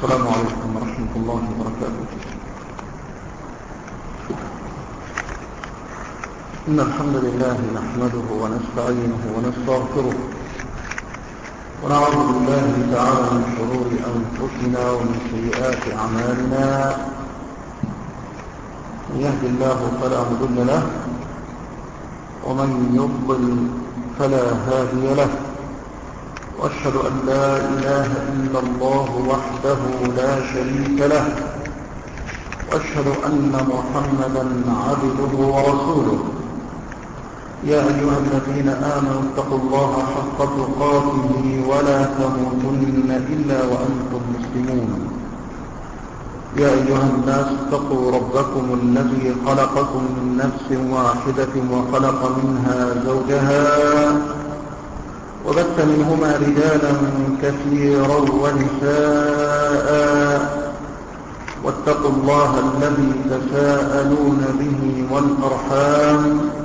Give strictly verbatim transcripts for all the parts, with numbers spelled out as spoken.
السلام عليكم ورحمة الله وبركاته. إن الحمد لله نحمده ونستعينه ونستغفره ونعوذ بالله تعالى من شرور أنفسنا ومن سيئات أعمالنا. من يهد الله فلا مضل له ومن يضلل فلا هادي له، وأشهد أن لا إله إلا الله وحده لا شريك له، وأشهد أن محمدا عبده ورسوله. يا أيها الذين آمنوا اتقوا الله حق تقاته ولا تموتن إلا وأنتم مسلمون. يا أيها الناس اتقوا ربكم الذي خلقكم من نفس واحدة وخلق منها زوجها وبث منهما رجالا كثيرا ونساء، واتقوا الله الذي تساءلون به والأرحام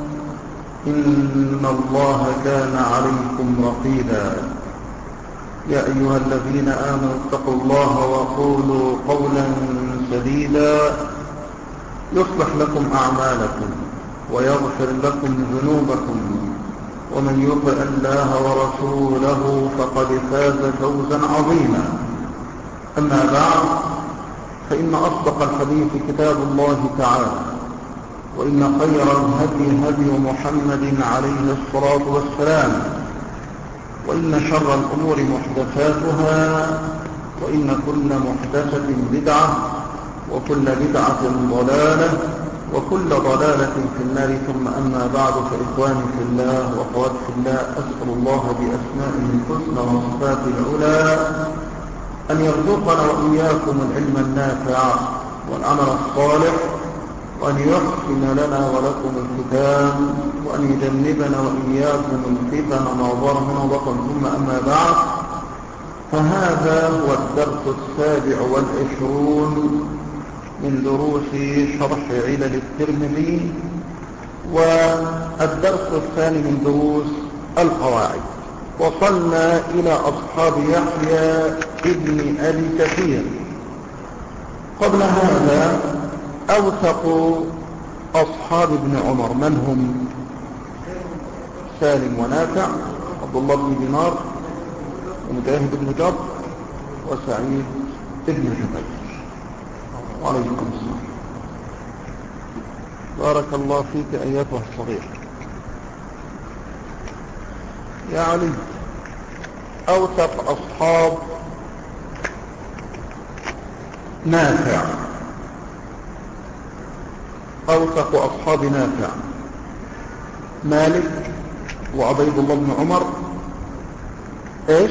إن الله كان عليكم رقيبا. يا أيها الذين آمنوا اتقوا الله وقولوا قولا سديدا يصلح لكم أعمالكم ويغفر لكم ذنوبكم، ومن يطع الله ورسوله فقد فاز فوزا عظيما. أما بعد، فإن أصدق الحديث كتاب الله تعالى، وإن خير الهدي هدي محمد عليه الصلاة والسلام، وإن شر الأمور محدثاتها، وإن كل محدثة بدعة، وكل بدعة ضلالة، وكل ضلالة في النار. ثم أما بعد، فإخواني في الله وأخواتي في الله، أسأل الله بأسمائه الحسنى وصفاته العلى أن يرزقنا وإياكم العلم النافع والعمل الصالح، وأن يحسن لنا ولكم الختام، وأن يجنبنا وإياكم الفتن ما ظهر منه وبطن. ثم أما بعد، فهذا هو الدرس السابع والعشرون من دروس شرح علل الترمذي، والدرس الثاني من دروس القواعد. وصلنا إلى أصحاب يحيى ابن أبي كثير. قبل هذا أوثق أصحاب ابن عمر من هم؟ سالم ونافع، عبد الله بن دينار، ومجاهد بن جبر، وسعيد بن جبير. وعليكم السلام. بارك الله فيك أيتها الصغير. يا علي، أوثق أصحاب نافع، أوثق أصحاب نافع مالك وعبيد الله بن عمر. إيش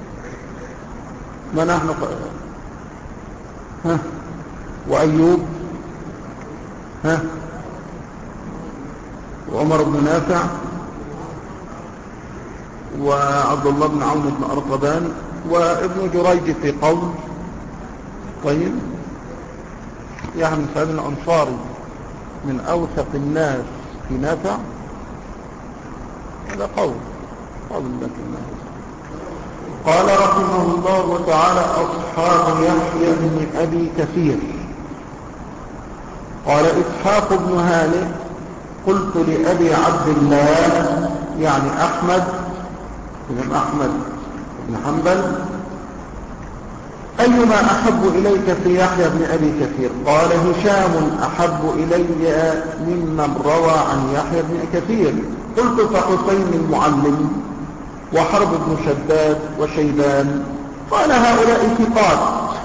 ما نحن ق... ها وأيوب، ها وعمر بن نافع، وعبد الله بن عون بن أرقبان، وابن جريج في قول. طيب، يعني سعيد الأنصاري من أوثق الناس في نافع، هذا قول قول لكن. قال رحمه الله تعالى: أصحاب يحيى بن أبي كثير. قال إسحاق بن هانئ: قلت لأبي عبد الله، يعني أحمد بن أحمد بن حنبل: أيما أحب إليك في يحيى بن أبي كثير؟ قال: هشام أحب إلي ممن روى عن يحيى بن كثير. قلت: فحسين المعلم وحرب بن شداد وشيبان. قال: هؤلاء ثقات.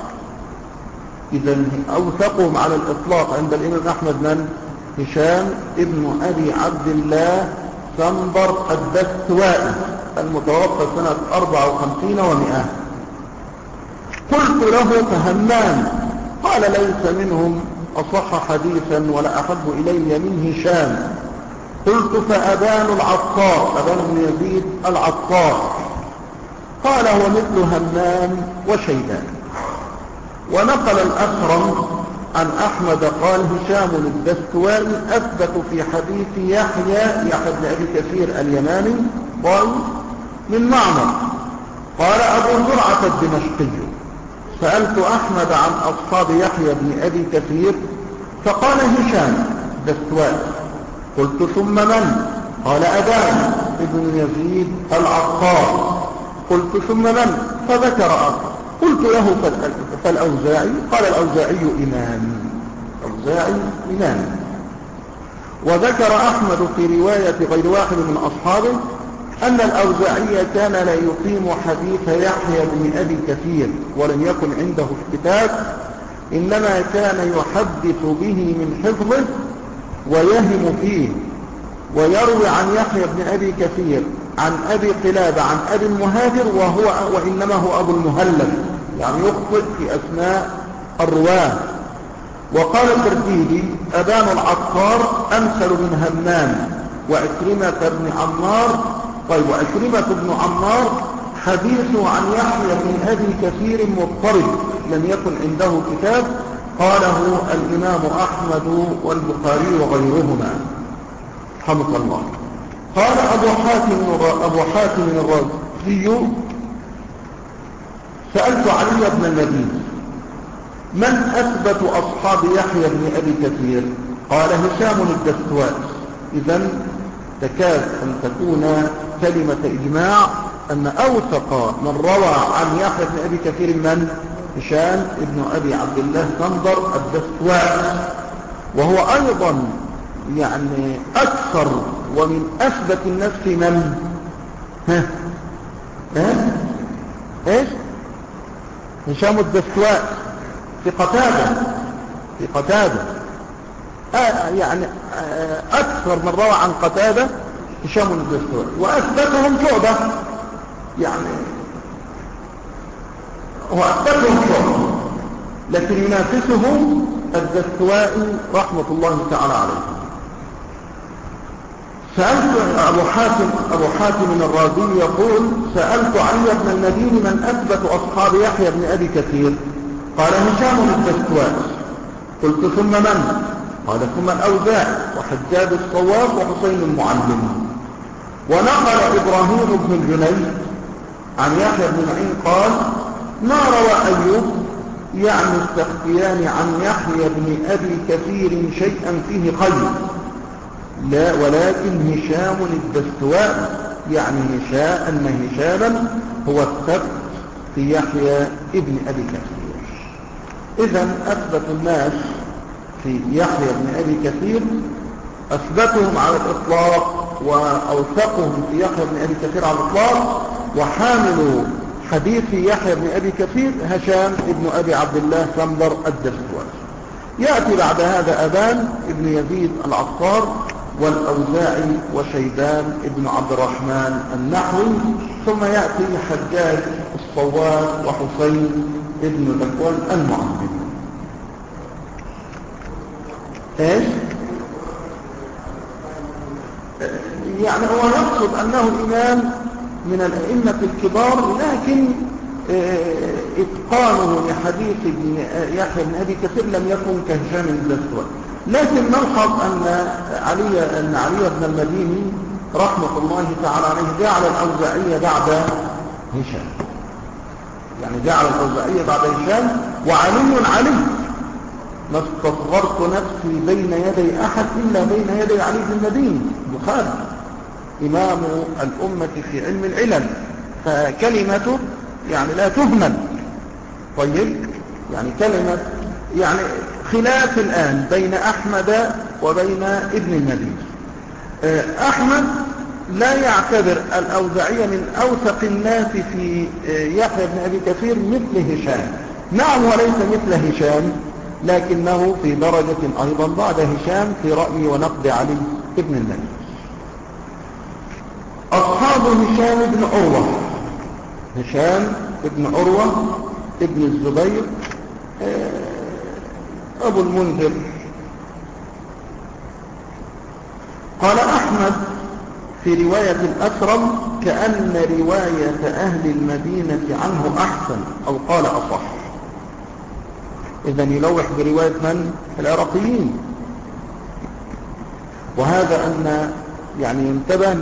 إذن أوثقهم على الإطلاق عند الإمام أحمد من؟ هشام ابن أبي عبد الله سنبر الدستوائي المتوفى سنة أربع وخمسين ومئة. قلت له: فهمام؟ قال: ليس منهم أصح حديثا ولا أحب إلي من هشام. قلت: فأبان العطار، أبان بن يزيد العطار. قال: هو مثل همام وشيبان. ونقل الأكرم عن أحمد قال: هشام الدستوائي أثبت في حديث يحيى يحيى بن أبي كثير اليماني قال من معمر. قال أبو زرعة الدمشقي سألت أحمد عن أصحاب يحيى بن أبي كثير فقال هشام الدستوائي. قلت ثم من؟ قال أبان ابن يزيد العطار. قلت ثم من؟ فذكر آخر. قلت له فالأوزاعي. قال الأوزاعي إمام. الأوزاعي إمام. وذكر أحمد في رواية غير واحد من أصحابه أن الأوزاعي كان لا يقيم حديث يحيى بن أبي كثير ولم يكن عنده كتاب، إنما كان يحدث به من حفظه ويهم فيه، ويروي عن يحيى بن أبي كثير عن أبي قلابة عن أبي المهاجر وهو وإنما هو أبو المهلب، يعني يخطئ في أسماء الرواه. وقال الترتيبي أبان العطار أمثل من همام وعكرمة بن عمار. طيب وعكرمة بن عمار حديثه عن يحيى بن أبي كثير مضطرب لم يكن عنده كتاب، قاله الإمام أحمد والبخاري وغيرهما رحمه الله. قال أبو حاتم أبو حاتم الرازي سألت علي بن المديني من أثبت أصحاب يحيى بن أبي كثير؟ قال هشام الدستوائي. إذن تكاد أن تكون كلمة إجماع أن أوثق من روى عن يحيى بن أبي كثير من؟ هشام ابن أبي عبد الله صندر الدستوائي، وهو أيضا يعني أكثر ومن أثبت الناس في من؟ ها؟ ها؟ إيش؟ هشام الدستوائي في قتادة في قتادة آه يعني آه أكثر من روى عن قتادة هشام الدستوائي، وأثبتهم شعبة، يعني هو أثبتهم شعبة لكن ينافسهم الدستوائي رحمة الله تعالى عليه. سألت أبو حاتم أبو حاتم الرازي يقول سألت علي بن المديني من أثبت أصحاب يحيى بن أبي كثير؟ قال هشام الدستوائي. قلت ثم من؟ قال ثم الأوزاعي وحجاج الصواب وحسين المعلم. ونقل إبراهيم بن الجنيد عن يحيى بن معين قال ما روى أيوب يعني السختيان عن يحيى بن أبي كثير شيئا فيه خير، لا ولكن هشام الدستوائي، يعني هشام أن هشاما هو الثبت في يحيى ابن أبي كثير. إذن أثبت الناس في يحيى بن أبي كثير أثبتهم على الإطلاق وأوثقهم في يحيى بن أبي كثير على الإطلاق، وحاملوا حديث يحيى بن أبي كثير هشام ابن أبي عبد الله صندر الدستوائي. يأتي بعد هذا أبان ابن يزيد العطار والأوزاعي وشيبان ابن عبد الرحمن النحوي، ثم يأتي حجاج الصواب وحسين ابن ذكوان المعلم. ايش يعني هو يقصد أنه إمام من الأئمة الكبار، لكن إتقانه لحديث يحيى بن أبي كثير لم يكن كهشام الدستوائي. لكن نلحظ أن علي أن علي بن المديني رحمة الله تعالى عليه جعل الأوزاعية بعد هشام، يعني جعل الأوزاعية بعد هشام، وعلي علي ما استصغرت نفسي بين يدي أحد إلا بين يدي علي بن المديني البخاري إمام الأمة في علم العلل، فكلمته يعني لا تهمل. طيب يعني كلمة يعني خلاف الآن بين أحمد وبين ابن المديني. أحمد لا يعتبر الأوزاعية من أوثق الناس في يحيى بن أبي كثير مثل هشام، نعم وليس مثل هشام لكنه في درجة أيضا بعد هشام في رأي ونقد علي ابن المديني. أصحاب هشام بن عروة، هشام بن عروة ابن الزبير أبو المنذر. قال أحمد في رواية الأكرم كأن رواية أهل المدينة عنه أحسن أو قال أصح. إذن يلوح برواية من؟ العراقيين. وهذا أن يعني ينتبه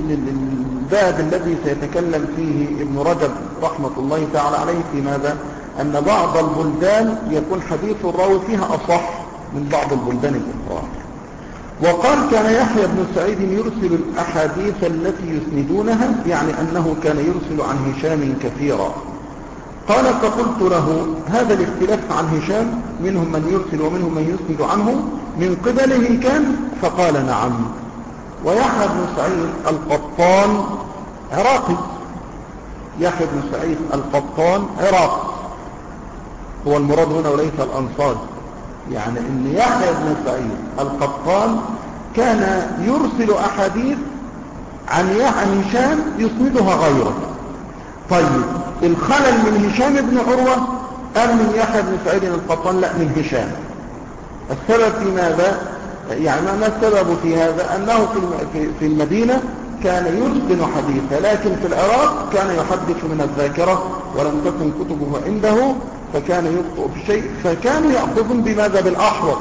للباب الذي سيتكلم فيه ابن رجب رحمة الله تعالى عليه في ماذا؟ أن بعض البلدان يكون حديث الراوي فيها أصح من بعض البلدان الأخرى. وقال كان يحيى بن سعيد يرسل الأحاديث التي يسندونها، يعني أنه كان يرسل عن هشام كثيرا. قال فقلت له هذا الاختلاف عن هشام منهم من يرسل ومنهم من يسند عنه من قبله كان؟ فقال نعم. ويحيى بن سعيد القطان عراقي، يحيى بن سعيد القطان عراقي هو المراد هنا وليس الأنصار، يعني ان يحيى بن سعيد القطان كان يرسل أحاديث عن عن هشام يسندها غيره. طيب الخلل من هشام بن عروة أم من يحيى بن سعيد القطان؟ لا، من هشام. السبب في ماذا؟ يعني ما السبب في هذا؟ أنه في في المدينة كان يتقن حديثا، لكن في العراق كان يحدث من الذاكرة ولم تكن كتبه عنده، فكان يخطئ في شيء، فكانوا يأخذون بماذا؟ بالأحوط.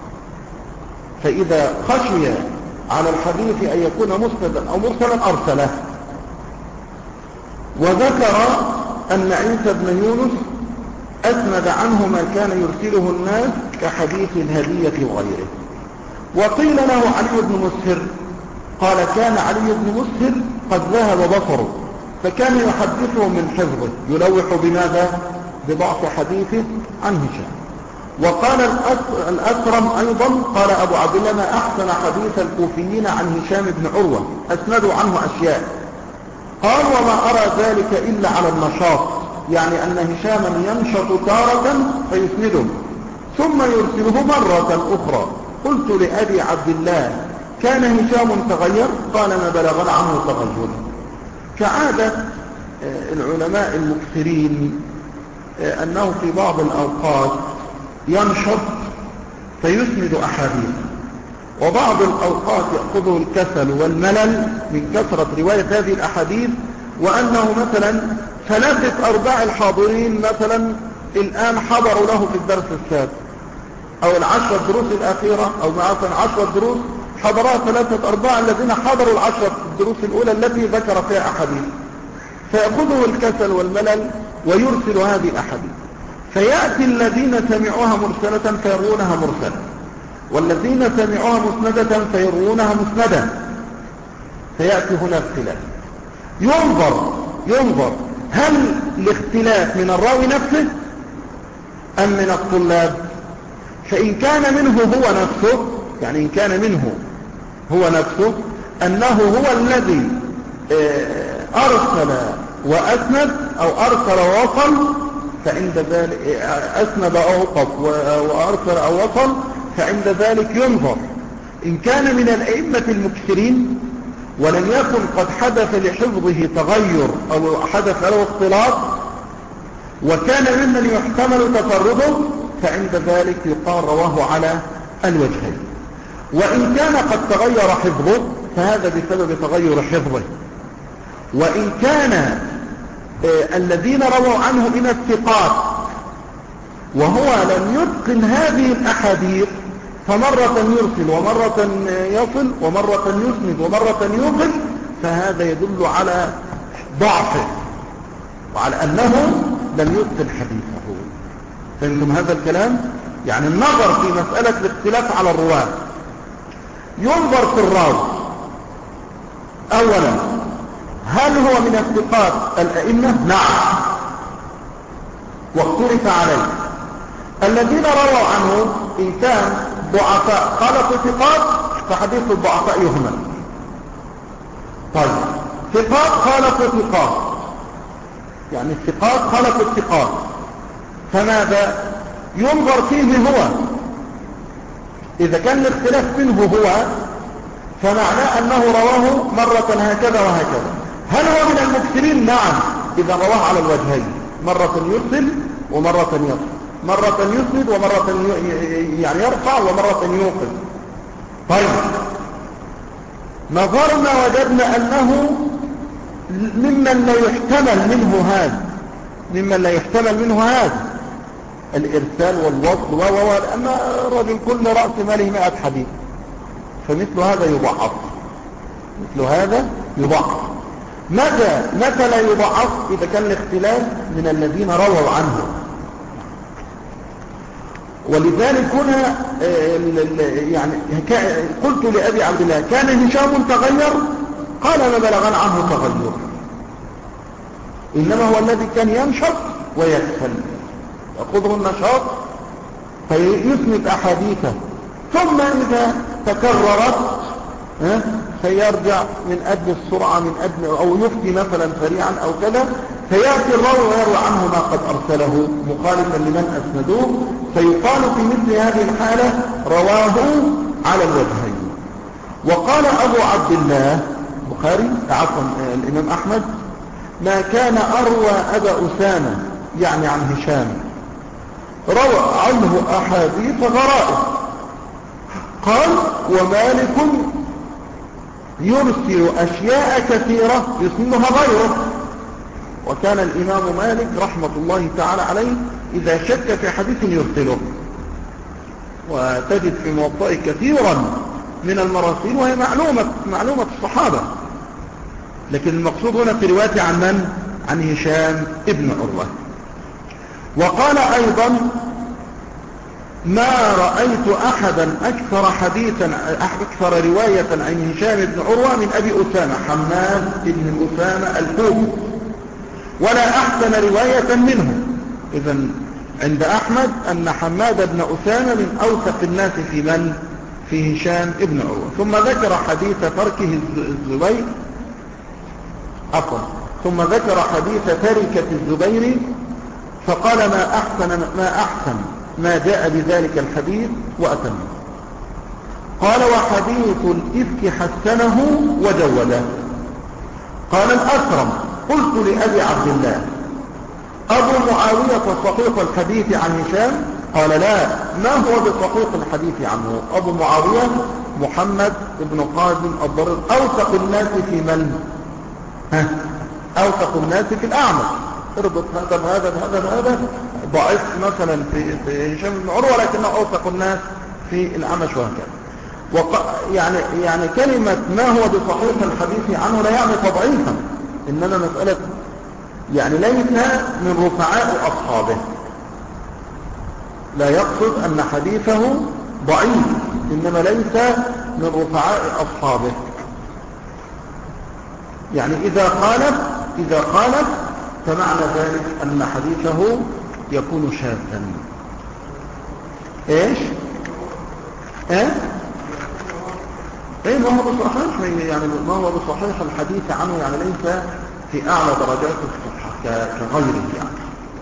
فإذا خشي على الحديث أن يكون مسندا أو مرسلا أرسله. وذكر أن عيسى بن يونس أسند عنه ما كان يرسله الناس كحديث الهدية وغيره. وقيل له علي بن مسهر، قال كان علي بن مسهر قد ذهب بصره، فكان يحدثه من حفظه، يلوح بماذا؟ بضعف حديثه عن هشام. وقال الأكرم أيضا، قال أبو عبد الله ما أحسن حديث الكوفيين عن هشام بن عروة، أسندوا عنه أشياء. قال وما أرى ذلك إلا على النشاط، يعني أن هشاما ينشط تارة فيسنده ثم يرسله مرة أخرى. قلت لأبي عبد الله كان هشام تغير؟ قال ما بلغنا عنه تغير. كعادة العلماء المكثرين أنه في بعض الأوقات ينشط فيسند أحاديث، وبعض الأوقات يأخذه الكسل والملل من كثرة رواية هذه الأحاديث، وأنه مثلا ثلاثة أرباع الحاضرين مثلا الآن حضروا له في الدرس السادس أو العشرة الدروس الأخيرة، أو مثلا عشرة دروس حضرها ثلاثة أرباع الذين حضروا العشرة الدروس الأولى التي ذكر فيها أحاديث، فيأخذه الكسل والملل ويرسل هذه الأحاديث، فيأتي الذين سمعوها مرسلة فيروونها مرسلة، والذين سمعوها مسندة فيروونها مسندة، فيأتي هنا اختلاف. ينظر ينظر هل الاختلاف من الراوي نفسه أم من الطلاب؟ فإن كان منه هو نفسه، يعني إن كان منه هو نفسه أنه هو الذي أرسل وأسند أو أرسل ووصل، فعند ذلك أسند أو أوقف وأرسل أو وصل، فعند ذلك ينظر. إن كان من الأئمة المكثرين ولم يكن قد حدث لحفظه تغير أو حدث له اختلاط وكان ممن يحتمل تفرده، فعند ذلك يقال رواه على الوجهين. وإن كان قد تغير حفظه فهذا بسبب تغير حفظه. وإن كان آه الذين رووا عنه من الثقات وهو لم يتقن هذه الأحاديث فمرة يرسل ومرة يصل ومرة يسند ومرة يوقف، فهذا يدل على ضعفه وعلى أنه لم يتقن حديثه. فهمتم هذا الكلام؟ يعني النظر في مسألة الاختلاف على الرواة ينظر في الراوي أولا، هل هو من الثقات الأئمة؟ نعم، واختلف عليه. الذين رووا عنه إن كان ضعفاء خالفوا ثقات فحديث الضعفاء يهمل. طيب ثقات خالفوا ثقات، يعني الثقات خالفوا الثقات، فماذا ينظر فيه هو؟ إذا كان الاختلاف منه هو فمعناه أنه رواه مرة هكذا وهكذا. هل هو من المكثرين؟ نعم، إذا رواه على الوجهين، مرة يرسل ومرة يصل، مرة يسند ومرة يعني يرفع ومرة يوقف. طيب نظرنا وجدنا أنه ممن لا يحتمل منه هذا، ممن لا يحتمل منه هذا الإرسال والوصل و و أما الرجل كل رأس ماله مئة حديث، فمثل هذا يضعف، مثل هذا يضعف. متى متى لا يضعف؟ إذا كان الاختلاف من الذين رووا عنه، ولذلك هنا يعني قلت لأبي عبد الله كان هشام تغير؟ قال ما بلغنا عنه تغير، إنما هو الذي كان ينشط ويكسل، يأخذه النشاط فيسند أحاديثه، ثم إذا تكررت سيرجع من أجل السرعة من أجل أو يفتي مثلا سريعا أو كذا، فيأتي الراوي ويروي عنه ما قد أرسله مخالفا لمن أسندوه، فيقال في مثل هذه الحالة رواه على الوجهين. وقال أبو عبد الله بخاري عفوا الإمام أحمد ما كان أروى أبا أسامة يعني عن هشام روى عنه أحاديث غرائب. قال ومالك يرسل أشياء كثيرة يسنها غيره. وكان الإمام مالك رحمة الله تعالى عليه إذا شك في حديث يرسله، وتجد في موطئه كثيرا من المراسيل وهي معلومة, معلومة الصحابة، لكن المقصود هنا في رواية عن من؟ عن هشام ابن عروة. وقال أيضا ما رأيت أحدا أكثر حديثا أكثر رواية عن هشام بن عروة من أبي أسامة حماد بن أسامة الكوفي، ولا أحسن رواية منه. إذن عند أحمد أن حماد بن أسامة من أوثق الناس في من؟ في هشام بن عروة. ثم ذكر حديث تركه الزبير عفوا ثم ذكر حديث تركة الزبير فقال ما أحسن ما أحسن ما جاء بذلك الحديث وأتم. قال وحديث الإفك حسنه وجوده. قال الأكرم قلت لأبي عبد الله أبو معاوية صحيح الحديث عن هشام؟ قال لا، ما هو بصحيح الحديث عنه؟ أبو معاوية محمد بن قاسم الضرير أوثق الناس في من؟ ها أوثق الناس في الأعمش، اربط هذا بهذا بهذا بهذا، ضعيف مثلا في, في هشام بن عروة لكنه أوثق الناس في الأعمش وهكذا. وق... يعني يعني كلمة ما هو بصحيح الحديث عنه لا يعني تضعيفا، إنما مسألة يعني ليس من رفعاء أصحابه، لا يقصد أن حديثه ضعيف، إنما ليس من رفعاء أصحابه. يعني إذا خالف إذا خالف فمعنى ذلك أن حديثه يكون شاذا. إيش؟ إيه؟ إيه ما هو بصحيح، يعني ما هو بصحيح الحديث عنه يعني ليس في أعلى درجات الصحة كغيره يعني.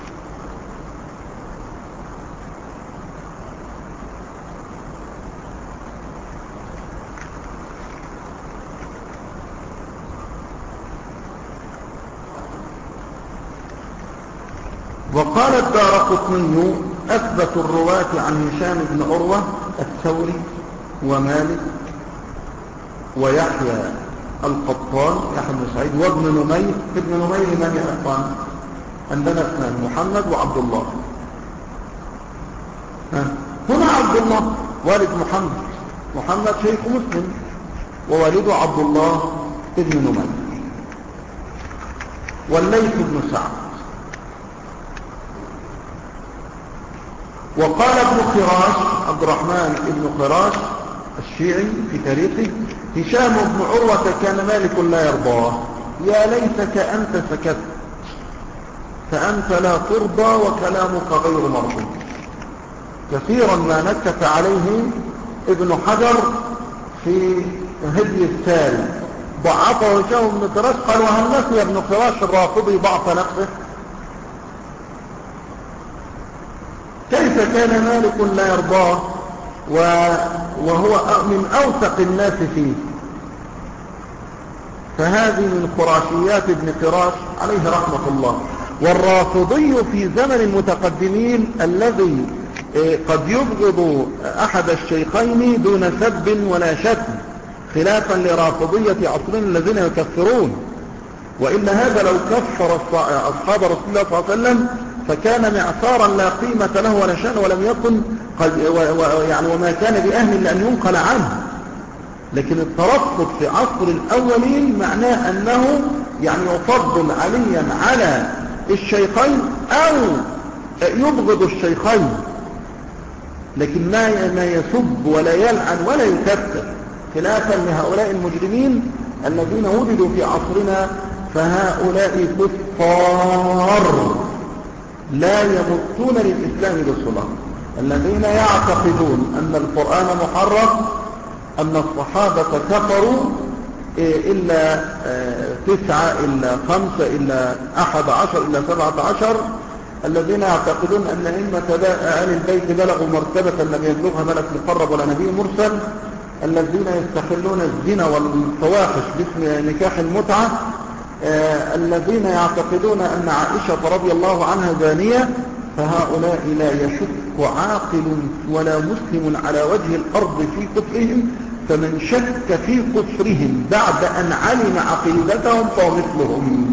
وقال الدارقطني أثبت الرواة عن هشام بن عروة الثوري ومالك ويحيى القطان يحيى بن سعيد وابن نمير. ابن نمير من يا أخوان؟ عندنا اثنان محمد وعبد الله. ها. هنا عبد الله والد محمد، محمد شيخ مسلم ووالده عبد الله ابن نمير. والليث بن سعد. وقال ابن خراش عبد الرحمن ابن خراش الشيعي في تاريخه هشام بن عروة كان مالك لا يرضاه، يا ليتك أنت سكت فأنت لا ترضى وكلامك غير مرضي. كثيرا ما نكت عليه ابن حجر في هدي الساري ضعفه هشام بن خراش، قال وهل نسي ابن خراش الرافضي ضعف نفسه؟ كيف كان مالك لا يرضاه وهو من أوثق الناس فيه؟ فهذه من خراشيات ابن خراش عليه رحمة الله. والرافضي في زمن المتقدمين الذي قد يبغض أحد الشيخين دون سب ولا شتم، خلافا لرافضية عصرنا الذين يكفرون. وإن هذا لو كفر أصحاب رسول الله صلى الله عليه وسلم فكان معصارا لا قيمة له ولا شأن ولم يكن قد يعني وما كان بأهل لأن ينقل عنه. لكن الترفض في عصر الأولين معناه أنه يعني يفضل عليا على الشيخين أو يبغض الشيخين. لكن ما ما يسب ولا يلعن ولا يكفر، خلافا لهؤلاء المجرمين الذين وجدوا في عصرنا، فهؤلاء كفار لا يمتون للإسلام بصلة، الذين يعتقدون أن القرآن محرف، أن الصحابة كفروا إلا تسعة إلا خمسة إلا أحد عشر إلا سبعة عشر، الذين يعتقدون أن أئمة آل البيت بلغوا مرتبة لم يبلغها ملك مقرب ولا نبي مرسل، الذين يستحلون الزنا والفواحش باسم نكاح المتعة، آه الذين يعتقدون أن عائشة رضي الله عنها زانية، فهؤلاء لا يشك عاقل ولا مسلم على وجه الأرض في كفرهم، فمن شك في كفرهم بعد أن علم عقيدتهم فهو مثلهم.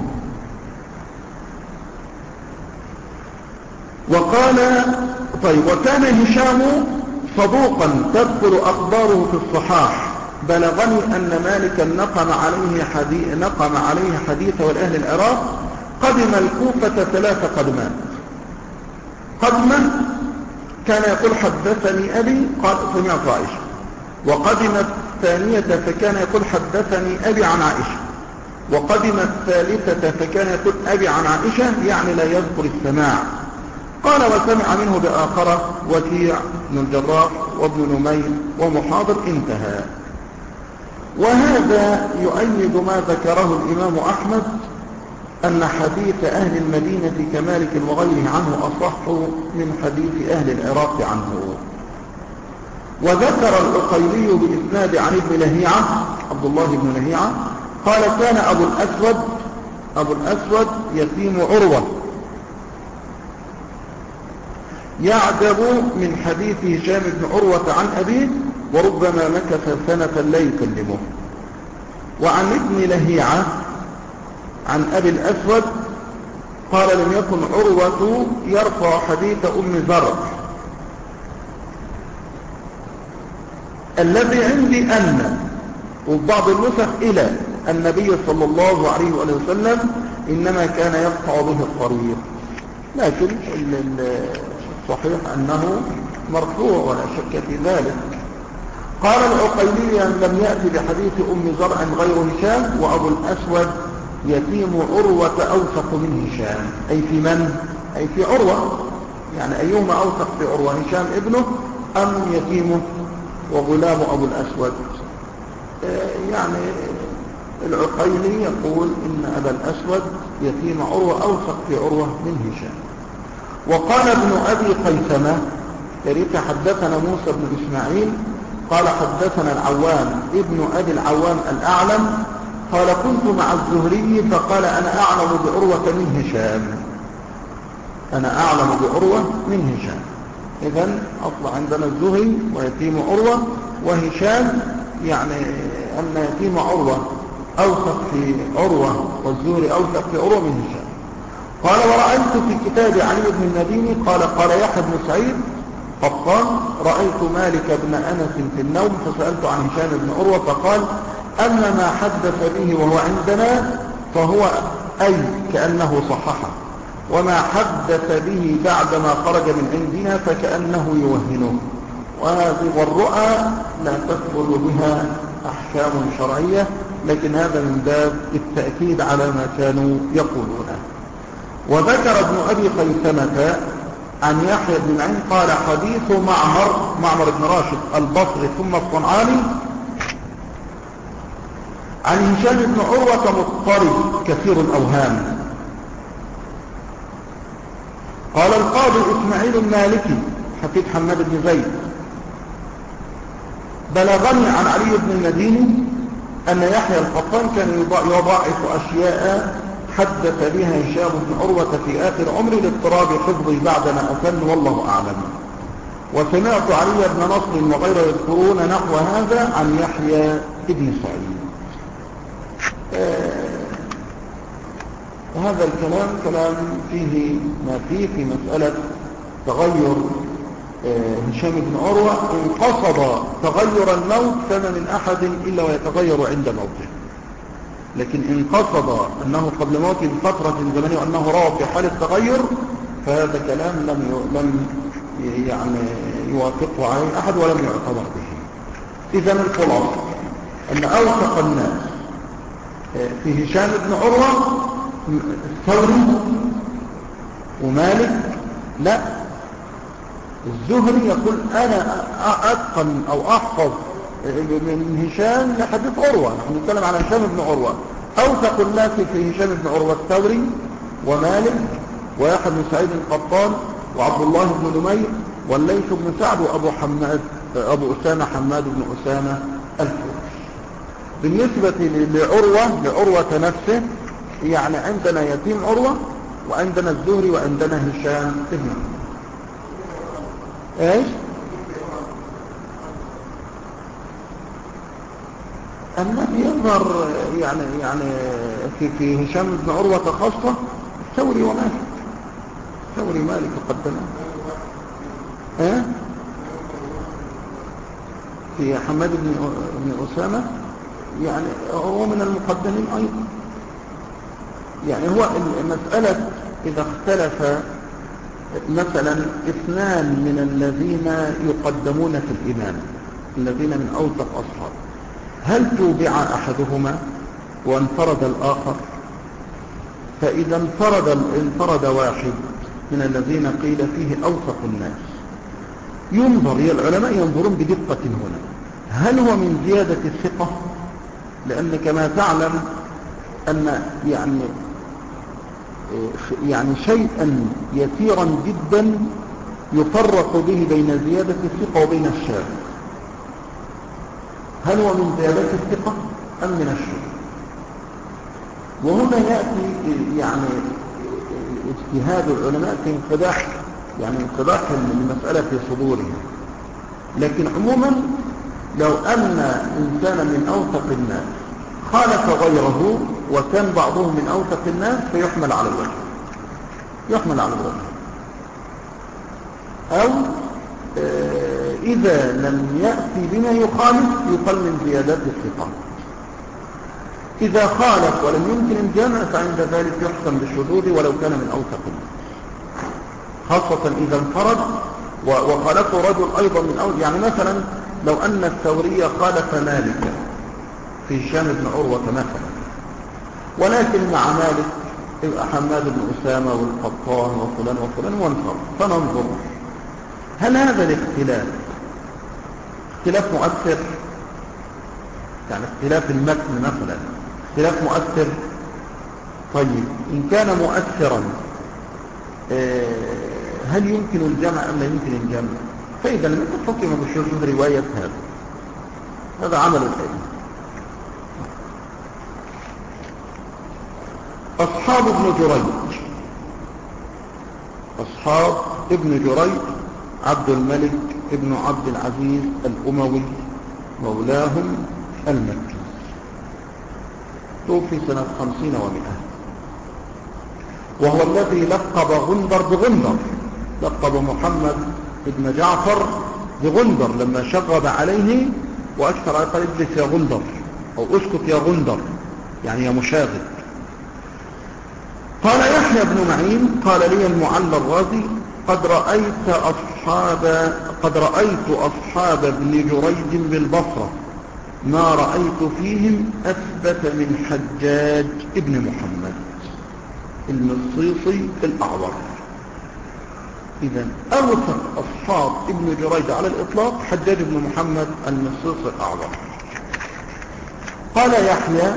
وقال طيب وكان هشام صدوقا تذكر أخباره في الصحاح، بلغني أن مالكا نقم عليه حديث نقم عليه حديث والأهل العراق، قدم الكوفة ثلاث قدمات. قدما كان يقول حدثني أبي قال سمعت عائشة، وقدم الثانية فكان يقول حدثني أبي عن عائشة، وقدم الثالثة فكان يقول أبي عن عائشة، يعني لا يذكر السماع. قال وسمع منه بآخرة وكيع بن الجراح وابن نمير ومحاضر، انتهى. وهذا يؤيد ما ذكره الإمام أحمد أن حديث أهل المدينة كمالك وغيره عنه أصح من حديث أهل العراق عنه. وذكر العقيلي بإسناد عن ابن لهيعة عبد الله بن لهيعة قال كان أبو الأسود أبو الأسود يتيم عروة يعجب من حديث هشام بن عروة عن أبيه، وربما مكث سنة لا يكلمه. وعن ابن لهيعة عن أبي الأسود قال لم يكن عروة يرفع حديث أم زرع. الذي عندي أن وبعض النسخ إلى النبي صلى الله عليه وسلم إنما كان يقطع به الطريق، لكن الصحيح أنه مرفوع ولا شك في ذلك. قال العقيلي أن لم يأتي بحديث أم زرع غير هشام، وأبو الأسود يتيم عروة أوثق من هشام، أي في من؟ أي في عروة، يعني أيهما أوثق في عروة، هشام ابنه أم يتيمه وغلام أبو الأسود؟ يعني العقيلي يقول إن أبا الأسود يتيم عروة أوثق في عروة من هشام. وقال ابن أبي قيثمة كريت حدثنا موسى بن إسماعيل قال حدثنا العوام ابن أبي العوام الأعلم قال كنت مع الزهري فقال أنا أعلم بعروة من هشام، أنا أعلم بعروة من هشام. إذن أصل عندنا الزهري ويتيم عروة، وهشام يعني أن يتيم عروة أوثق في عروة، والزهري أوثق في عروة من هشام. قال ورأيت في كتاب علي بن المديني قال قال يحيى بن سعيد قطان رأيت مالك بن أنس في النوم فسألت عن هشام بن عروة فقال أما ما حدث به وهو عندنا فهو أي كأنه صححه، وما حدث به بعدما خرج من عندنا فكأنه يوهنه. وهذه والرؤى لا تثبت بها أحكام شرعية، لكن هذا من باب التأكيد على ما كانوا يقولونه. وذكر ابن أبي قيثمة عن يحيى بن معين قال حديث معمر معمر بن راشد البصري ثم الصنعاني عن هشام بن عروة مضطرب كثير الأوهام. قال القاضي إسماعيل المالكي حفيد حماد بن زيد بلغني عن علي بن المديني أن يحيى القطان كان يضاعف أشياء حدث بها هشام بن عروة في آخر عمره لاضطراب حفظه بعدما أسن والله أعلم. وسمعت علي بن نصر وغيره يذكرون نحو هذا عن يحيى بن سعيد. آه هذا الكلام كلام فيه ما فيه في مسألة تغير آه هشام بن عروة. إن قصد تغير الموت فما من أحد إلا ويتغير عند موته، لكن إن قصد أنه قبل موته بفترة زمنية وأنه روى في حال التغير فهذا كلام لم لم يعني يوافقه عليه أحد ولم يعتبر به. إذن الخلاصة أن أوثق الناس في هشام بن عروة الثوري ومالك. لا، الزهري يقول أنا أتقن أو أحفظ من هشام لحديث عروة. نحن نتكلم عن هشام بن عروة. أوثق الناس في هشام بن عروة الثوري ومالك ويحيى بن سعيد القطان وعبد الله بن نمير والليث بن سعد وأبو حماد أبو أسامة حماد بن أسامة الكوفي. بالنسبة لعروة لعروة نفسه يعني عندنا يتيم عروة وعندنا الزهري وعندنا هشام ابن ايش الذي يظهر يعني يعني في في هشام بن عروة خاصة الثوري ومالك. الثوري مالك قدمه ها في حماد بن بن أسامة يعني هو من المقدمين أيضا. يعني هو المسألة إذا اختلف مثلا اثنان من الذين يقدمون في الإمام الذين من أوثق أصحاب، هل توبع أحدهما وانفرد الآخر؟ فإذا انفرد انفرد واحد من الذين قيل فيه أوثق الناس ينظر، العلماء ينظرون بدقة هنا هل هو من زيادة الثقة؟ لأن كما تعلم أن يعني يعني شيئا يسيرا جدا يفرق به بين زيادة الثقة وبين الشاذ. هل هو من زيادة الثقة أم من الشاذ؟ وهنا يأتي يعني اجتهاد العلماء في انقداح يعني انقداح المسألة في صدورهم. لكن عموما لو أن إنسانا من أوثق الناس خالف غيره وكان بعضهم من أوثق الناس فيحمل على الوجه يحمل على الوجه أو آه إذا لم يأتي بما يخالف يقل من زيادات الثقة. إذا خالف ولم يمكن الجمع فعند ذلك يحكم بالشذوذ ولو كان من أوثق الناس، خاصة إذا انفرد وخالفه رجل أيضا من أوثق. يعني مثلا لو أن الثوري خالف مالك في هشام بن عروة مثلا، ولكن مع مالك يبقى حماد بن أسامة والقطان وفلان وفلان وانفرد، فننظر هل هذا الاختلاف اختلاف مؤثر؟ يعني اختلاف المتن مثلا اختلاف مؤثر. طيب إن كان مؤثرا هل يمكن الجمع أم لا يمكن الجمع؟ فإذا لم تحكم بالشذوذ رواية هذا هذا عمل الأئمة. أصحاب ابن جريج أصحاب ابن جريج عبد الملك ابن عبد العزيز الأموي مولاهم المكي، توفي سنة خمسين ومئة، وهو الذي لقب غندر بغندر، لقب محمد ابن جعفر بغندر لما شغب عليه وأكثر عليه قال اجلس يا غندر أو اسكت يا غندر يعني يا مشاغب. قال يحيى بن معين قال لي المعلى الرازي قد رأيت أصحاب قد رأيت أصحاب ابن جريج بالبصرة ما رأيت فيهم أثبت من حجاج ابن محمد المصيصي الأعور. إذا أوثق أصحاب ابن جريج على الإطلاق حجاج بن محمد المصيصي الأعور. قال يحيى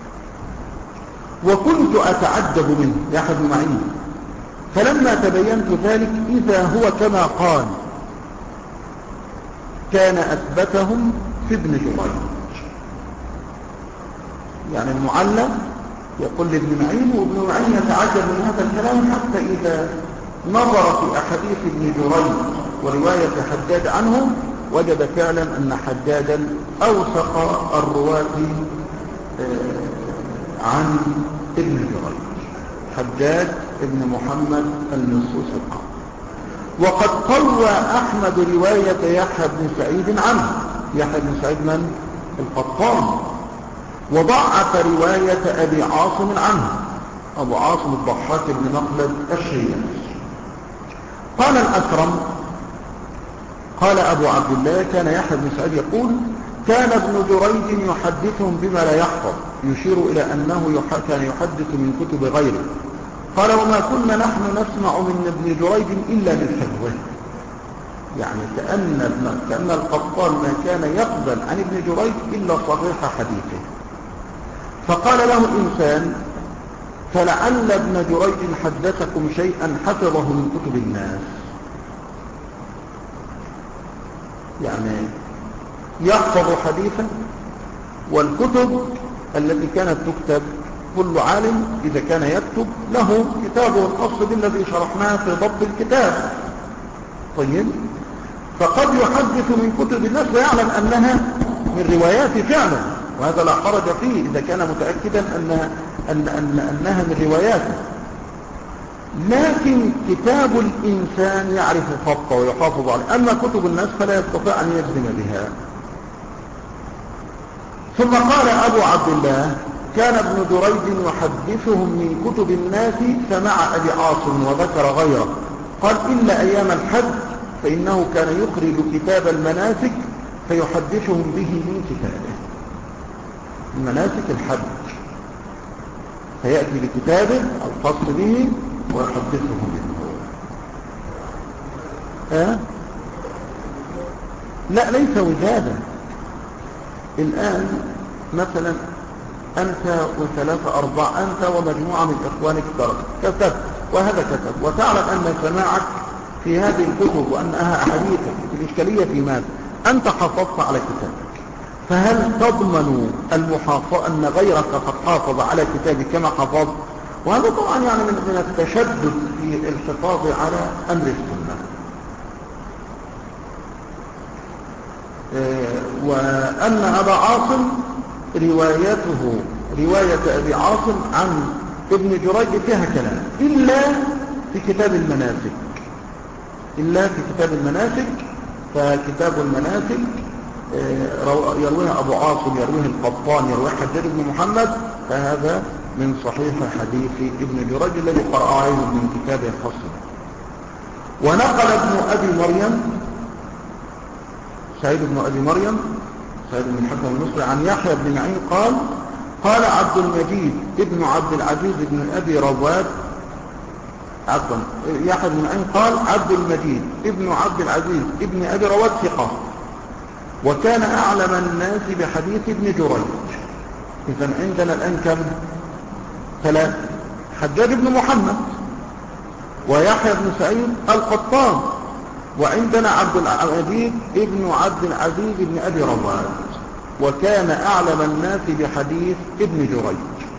وكنت أتعجب منه يحيى بن معين، فلما تبينت ذلك إذا هو كما قال كان أثبتهم في ابن جريج. يعني المعلى يقول لابن معين وابن معين يتعجب من هذا الكلام حتى إذا نظر في أحاديث ابن جريج ورواية حجاج عنه وجد فعلا أن حجاجا أوثق الرواة عن ابن جريج حجاج ابن محمد المصيصي الأعور. وقد قوى أحمد رواية يحيى بن سعيد عنه، يحيى بن سعيد من؟ القطان. وضعف رواية أبي عاصم عنه، أبو عاصم الضحاك بن مخلد الشيباني. قال الأكرم قال أبو عبد الله كان يحيى بن سعيد يقول كان ابن جريج يحدثهم بما لا يحفظ، يشير إلى أنه كان يحدث من كتب غيره. قال وما كنا نحن نسمع من ابن جريج إلا من حفظه، يعني كأن, كأن القطان ما كان يقبل عن ابن جريج إلا صحيح حديثه. فقال له إنسان فلعل ابن جريج حدثكم شيئا حفظه من كتب الناس، يعني يحفظ حديثا، والكتب التي كانت تكتب كل عالم إذا كان يكتب له كتابه الخاص بالذي شرحناه في ضبط الكتاب. طيب، فقد يحدث من كتب الناس ويعلم أنها من رواياته فعلا، وهذا لا حرج فيه إذا كان متأكدا أنها, أن أن أنها من رواياته. لكن كتاب الإنسان يعرف خطه ويحافظ عليه، أما كتب الناس فلا يستطيع أن يجزم بها. ثم قال أبو عبد الله كان ابن جريج يحدثهم من كتب الناس فمع أبي عاصم، وذكر غيره. قال إلا أيام الحج فإنه كان يخرج كتاب المناسك فيحدثهم به من كتابه، المناسك الحج، فيأتي بكتابه الخاص به ويحدثهم به. أه؟ لا، ليس وجادا. الآن مثلا أنت وثلاثة أربعة، أنت ومجموعة من إخوانك كتب وهذا كتب، وتعلم أن سماعك في هذه الكتب وأنها أحاديثك، الإشكالية في ماذا؟ أنت حافظت على كتابك، فهل تضمن المحافظة أن غيرك قد حافظ على كتابك كما حفظ؟ وهذا طبعا يعني من, من التشدد في الحفاظ على أمر السنة. إيه، وأن أبا عاصم روايته رواية أبي عاصم عن ابن جريج فيها كلام إلا في كتاب المناسك، إلا في كتاب المناسك. فكتاب المناسك يرويها أبو عاصم، يرويه القطان، يرويه حجاج بن محمد، فهذا من صحيح حديث ابن جريج الذي قرأ عليه من كتابه الخاص. ونقل ابن أبي مريم سعيد بن أبي مريم سعيد بن الحكم المصري عن يحيى بن معين قال قال عبد المجيد ابن عبد العزيز بن أبي رواد عفوا يحيى بن معين قال عبد المجيد ابن عبد العزيز ابن أبي رواد ثقة، وكان أعلم الناس بحديث ابن جريج. إذن عندنا الآن كم؟ ثلاثة: حجاج بن محمد، ويحيى بن سعيد القطان، وعندنا عبد العزيز ابن عبد العزيز ابن أبي رواد، وكان أعلم الناس بحديث ابن جريج.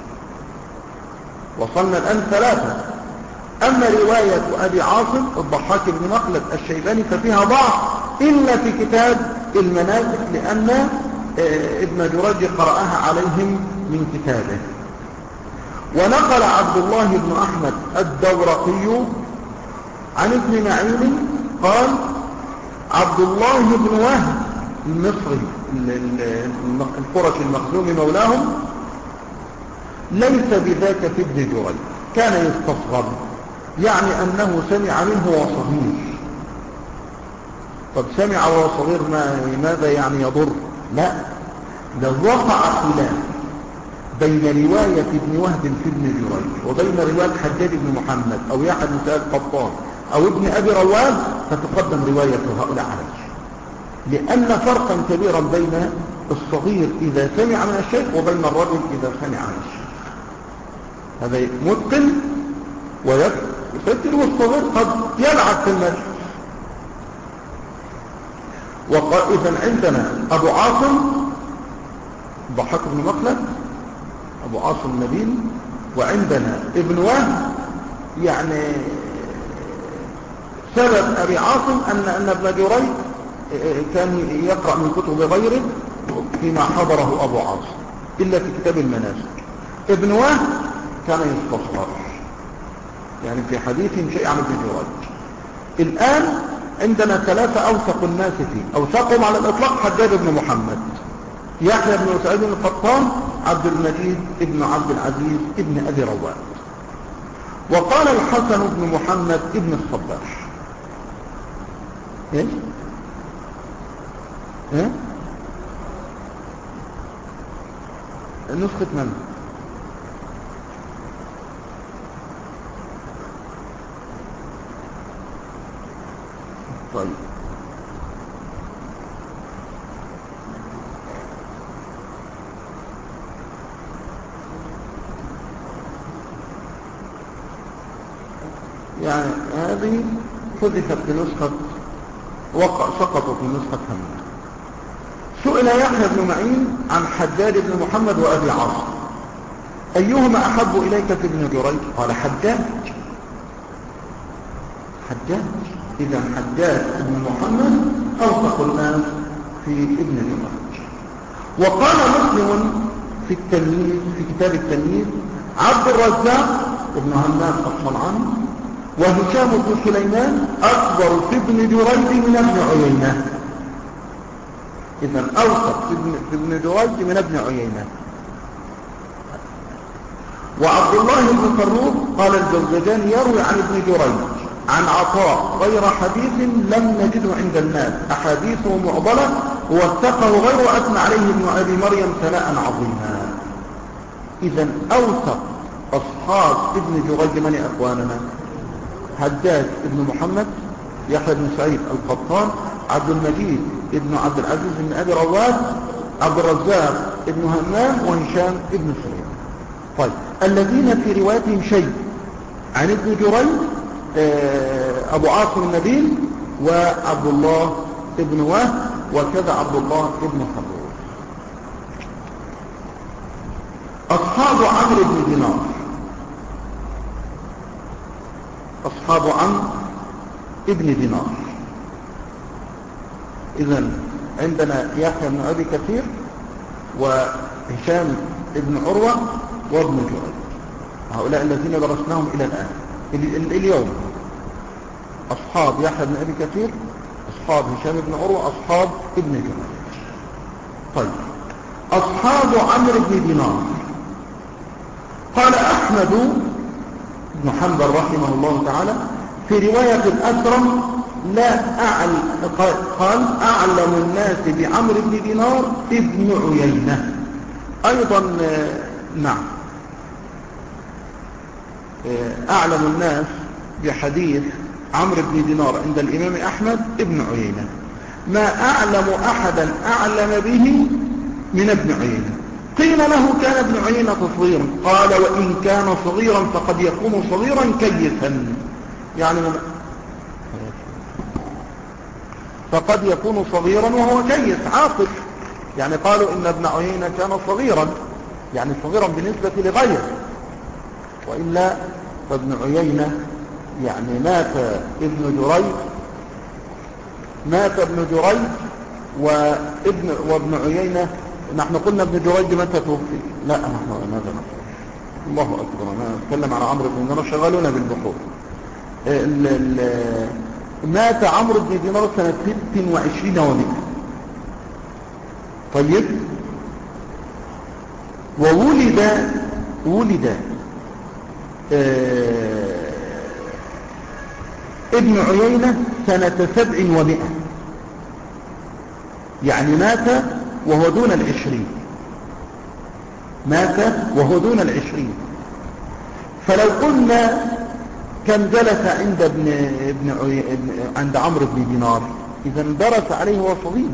وصلنا الآن ثلاثة. أما رواية أبي عاصم الضحاك بن مخلد الشيباني ففيها ضعف إلا في كتاب المناسك، لأن ابن جريج قرأها عليهم من كتابه. ونقل عبد الله بن أحمد الدورقي عن ابن معين قال عبد الله بن وهب المصري القرشي المخزومي مولاهم ليس بذاك في ابن جريج، كان يستصغر، يعني أنه سمع منه وهو صغير. طب سمع وهو صغير ما ماذا يعني يضر؟ لا، لو وقع خلاف بين رواية ابن وهب في ابن جريج وبين رواية حجاج بن محمد أو يحيى بن سعيد القطان أو ابن أبي رواد، فتقدم رواية هؤلاء عليه، لأن فرقا كبيرا بين الصغير إذا سمع من الشيخ وبين الرجل إذا سمع من الشيخ. هذا متقن ويفتر، والصغير قد يلعب في المجلس. وإذا عندنا أبو عاصم ضحاك بن مخلد، أبو عاصم النبيل، وعندنا ابن وهب. يعني سبب أبي عاصم أن أن ابن جريج كان يقرأ من كتب غيره فيما حضره أبو عاصم إلا في كتاب المناسك. ابن وهب كان يستصغر، يعني في حديث شيء عن ابن جريج. الآن عندنا ثلاثة أوثق الناس فيه، أوثقهم على الإطلاق حجاج بن محمد، يحيى بن سعيد بن القطان، عبد المجيد ابن عبد العزيز ابن أبي رواد. وقال الحسن بن محمد ابن الصباح إيه؟ ايه نسخة من؟ طيب يعني هذه حذفت بنسخة وقع سقطت في نسخة همام. سئل يحيى بن معين عن حجاج بن محمد وأبي عاصم أيهما أحب إليك في ابن جريج؟ قال حجاج. حجاج إذا حجاج بن محمد أوثق الناس في ابن جريج. وقال مسلم في التمييز في كتاب التمييز عبد الرزاق ابن همام الصنعاني وهشام بن سليمان أكبر في ابن جريج من ابن عيينة. إذن أوثق في ابن جريج من ابن عيينة. وعبد الله بن فروخ قال الجوزجاني يروي عن ابن جريج عن عطاء غير حديث لم نجده عند الناس أحاديثه معضلة ووثقه غير أثنى عليه ابن أبي مريم ثناء عظيما. إذن أوثق أصحاب ابن جريج من أخواننا؟ حجاج ابن محمد، يحيى بن سعيد القطان، عبد المجيد ابن عبد العزيز بن أبي رواد، عبد الرزاق ابن همام، وهشام ابن سليمان. طيب الذين في روايتهم شيء عن ابن جريج أبو عاصم النبيل وعبد الله ابن وهب وكذا عبد الله ابن حبور. أصحاب عمرو بن دينار، أصحاب عمرو ابن دينار. إذن عندنا يحيى بن أبي كثير وهشام ابن عروة وابن جريج، هؤلاء الذين درسناهم إلى الآن اليوم. أصحاب يحيى بن أبي كثير، أصحاب هشام بن عروة، أصحاب ابن جريج. طيب أصحاب عمرو بن دينار قال أحمد بن حنبل رحمه الله تعالى في رواية الأثرم لا أعلم، قال أعلم الناس بعمرو بن دينار ابن عيينة. أيضا نعم أعلم الناس بحديث عمرو بن دينار عند الإمام أحمد ابن عيينة. ما أعلم أحدا أعلم به من ابن عيينة. قيل له كان ابن عيينة صغيرا، قال وإن كان صغيرا فقد يكون صغيرا كيسا، يعني فقد يكون صغيرا وهو كيس عاقل. يعني قالوا إن ابن عيينة كان صغيرا، يعني صغيرا بالنسبة لغيره، وإلا فابن عيينة يعني مات ابن جريج، مات ابن جريج وابن وابن عيينة. نحن قلنا ابن جريج متى توفي؟ لا نحن ماذا نقول؟ الله أكبر، أنا أتكلم على عمرو بن دينار، شغلونا بالبحوث. ال ال مات عمرو بن دينار سنة ست وعشرين ومئة. طيب وولد ولد آه ابن عيينة سنة سبع ومئة، يعني مات وهو دون العشرين، مات وهو دون العشرين. فلو قلنا كم جلس عند ابن ابن عند عمرو بن دينار، إذا درس عليه وهو صغير.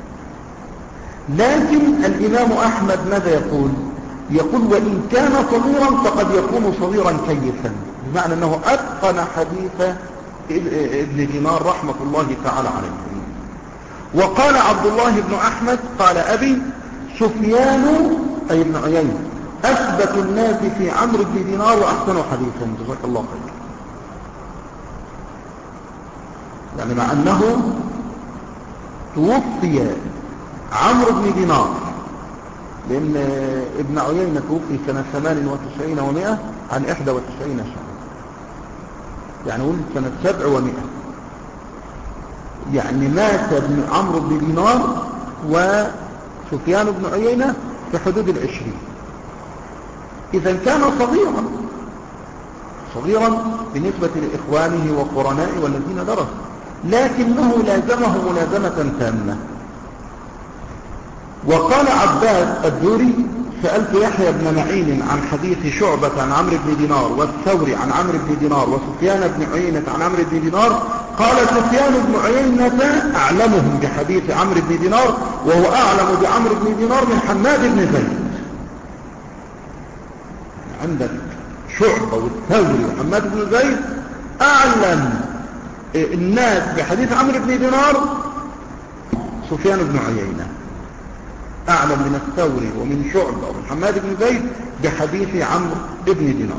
لكن الإمام أحمد ماذا يقول؟ يقول وإن كان صغيرا فقد يكون صغيرا كيفا، بمعنى أنه أتقن حديث ابن دينار رحمة الله تعالى عليه. وقال عبد الله بن أحمد قال أبي سفيان أي ابن عيينة أثبت الناس في عمرو بن دينار وأحسن حديثا. جزاك الله خير. يعني مع أنه توفي عمرو بن دينار، لأن ابن عيينة توفي سنة ثمان وتسعين ومئة عن إحدى وتسعين سنة، يعني ولد سنة سبع ومئة، يعني مات ابن عمرو بن دينار وسفيان بن عيينة في حدود العشرين. إذا كان صغيرا صغيرا بالنسبة لإخوانه وقرنائه والذين درسوا، لكنه لازمه ملازمة تامة. وقال عباس الدوري سألت يحيى بن معين عن حديث شعبة عن عمرو بن دينار والثوري عن عمرو بن دينار وسفيان بن عيينة عن عمرو بن دينار. قال سفيان بن عيينة أعلمهم بحديث عمرو بن دينار وهو أعلم بعمرو بن دينار من حماد بن زيد. عندك شعبة والثوري وحماد بن زيد أعلم الناس بحديث عمرو بن دينار سفيان بن عيينة، أعلم من الثوري ومن شعبة ومن حماد بن زيد بحديث عمرو بن دينار.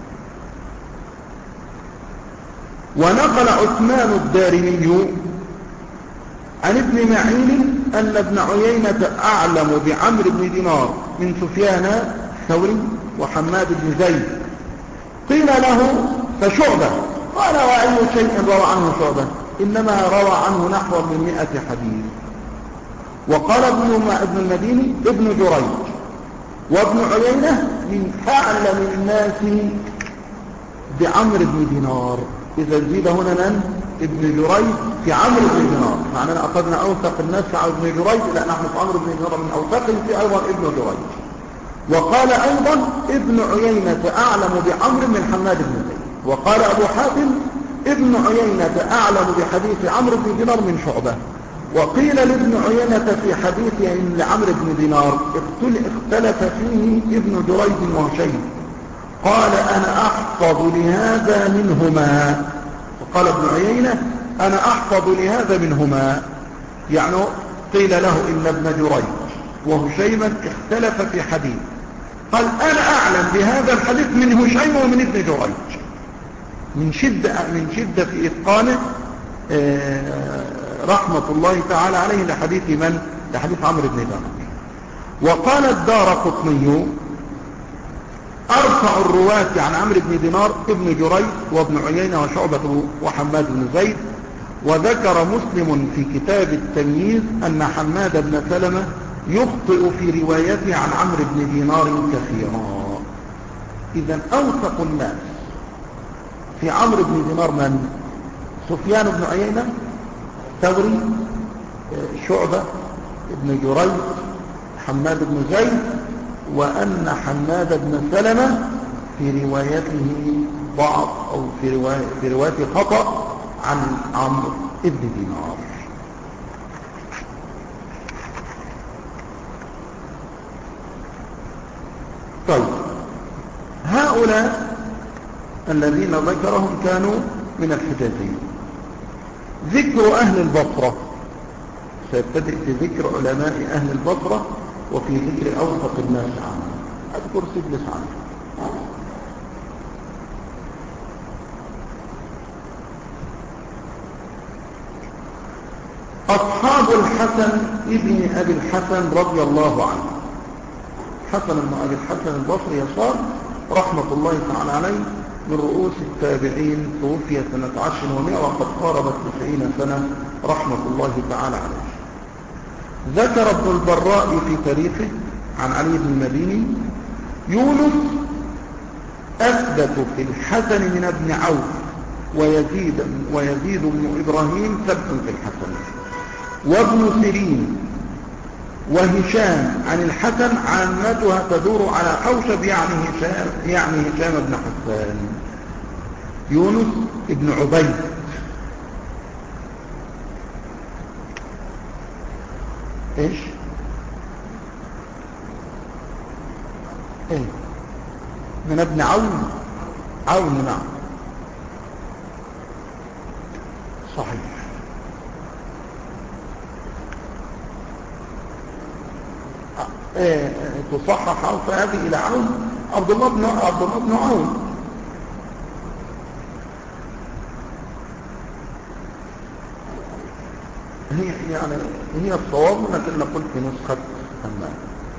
ونقل عثمان الدارمي عن ابن معين أن ابن عيينة أعلم بعمرو بن دينار من سفيان الثوري وحماد بن زيد. قيل له فشعبة، قال وأي شيء روى عنه شعبة؟ إنما روى عنه نحو من مئة حديث. وقال ابن ابن المديني ابن جريج وابن عيينة من أعلم الناس بعمرو بن دينار. إذا زيد هنا من ابن جريج في عمرو بن دينار، معنانا أخذنا أوثق الناس في عمرو بن جريج، لا نحن في عمرو بن دينار من أوثقهم في أيضا ابن جريج. وقال أيضا ابن عيينة أعلم بعمرو من حماد بن زيد. وقال أبو حاتم ابن عيينة أعلم بحديث عمرو بن دينار من شعبة. وقيل لابن عيينة في حديث لعمرو بن دينار اختلف فيه ابن جريج وهشيم، قال أنا أحفظ لهذا منهما. وقال ابن عيينة أنا أحفظ لهذا منهما، يعني قيل له إن ابن جريج وهشيما اختلف في حديث، قال أنا أعلم بهذا الحديث من هشيم ومن ابن جريج، من شدة, من شدة في إتقانه رحمة الله تعالى عليه لحديث من؟ لحديث عمرو بن دينار. وقال الدارقطني أرفع الرواة عن عمرو بن دينار ابن جريج وابن عيينة وشعبة وحماد بن زيد. وذكر مسلم في كتاب التمييز أن حماد بن سلمة يخطئ في روايته عن عمرو بن دينار كثيرا. إذا أوثق الناس في عمرو بن دينار من؟ سفيان بن عيينة، ثوري، شعبة، ابن جريج، حماد بن زيد. وأن حماد بن سلمة في روايته ضعف أو في رواية في روايته خطأ عن عمرو بن دينار. طيب، هؤلاء الذين ذكرهم كانوا من الحجازيين. ذكر أهل البصرة سيبتدئ بذكر علماء أهل البصرة وفي ذكر أوثق الناس عنه. أذكر سجلس عنه. أصحاب الحسن ابن أبي الحسن رضي الله عنه. حسن بن أبي الحسن البصري يسار رحمة الله تعالى عليه من رؤوس التابعين، توفي سنة عشر ومئة وقد قاربت تسعين سنة رحمة الله تعالى عليه. ذكر ابن البراء في تاريخه عن علي بن المديني يونس أثبت في الحسن من ابن عوف ويزيد, ويزيد بن إبراهيم ثبت في الحسن، وابن سيرين وهشام عن الحسن عامتها تدور على حوشب يعني هشام, يعني هشام بن حسان. يونس ابن عبيد ايش ايه من ابن عون. عون نعم صحيح. ايه تصحح عوف هذه الى عون عبد الله بن عبد الله بن عون. هي يعني هي الصواب لكن قلت في نسخة همام،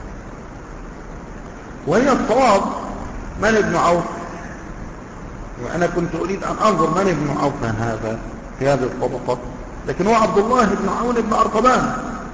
وهي الصواب من ابن عوف. وأنا كنت أريد أن أنظر من ابن عوف من هذا في هذه الطبقة، لكن هو عبد الله بن عون بن أرقبان.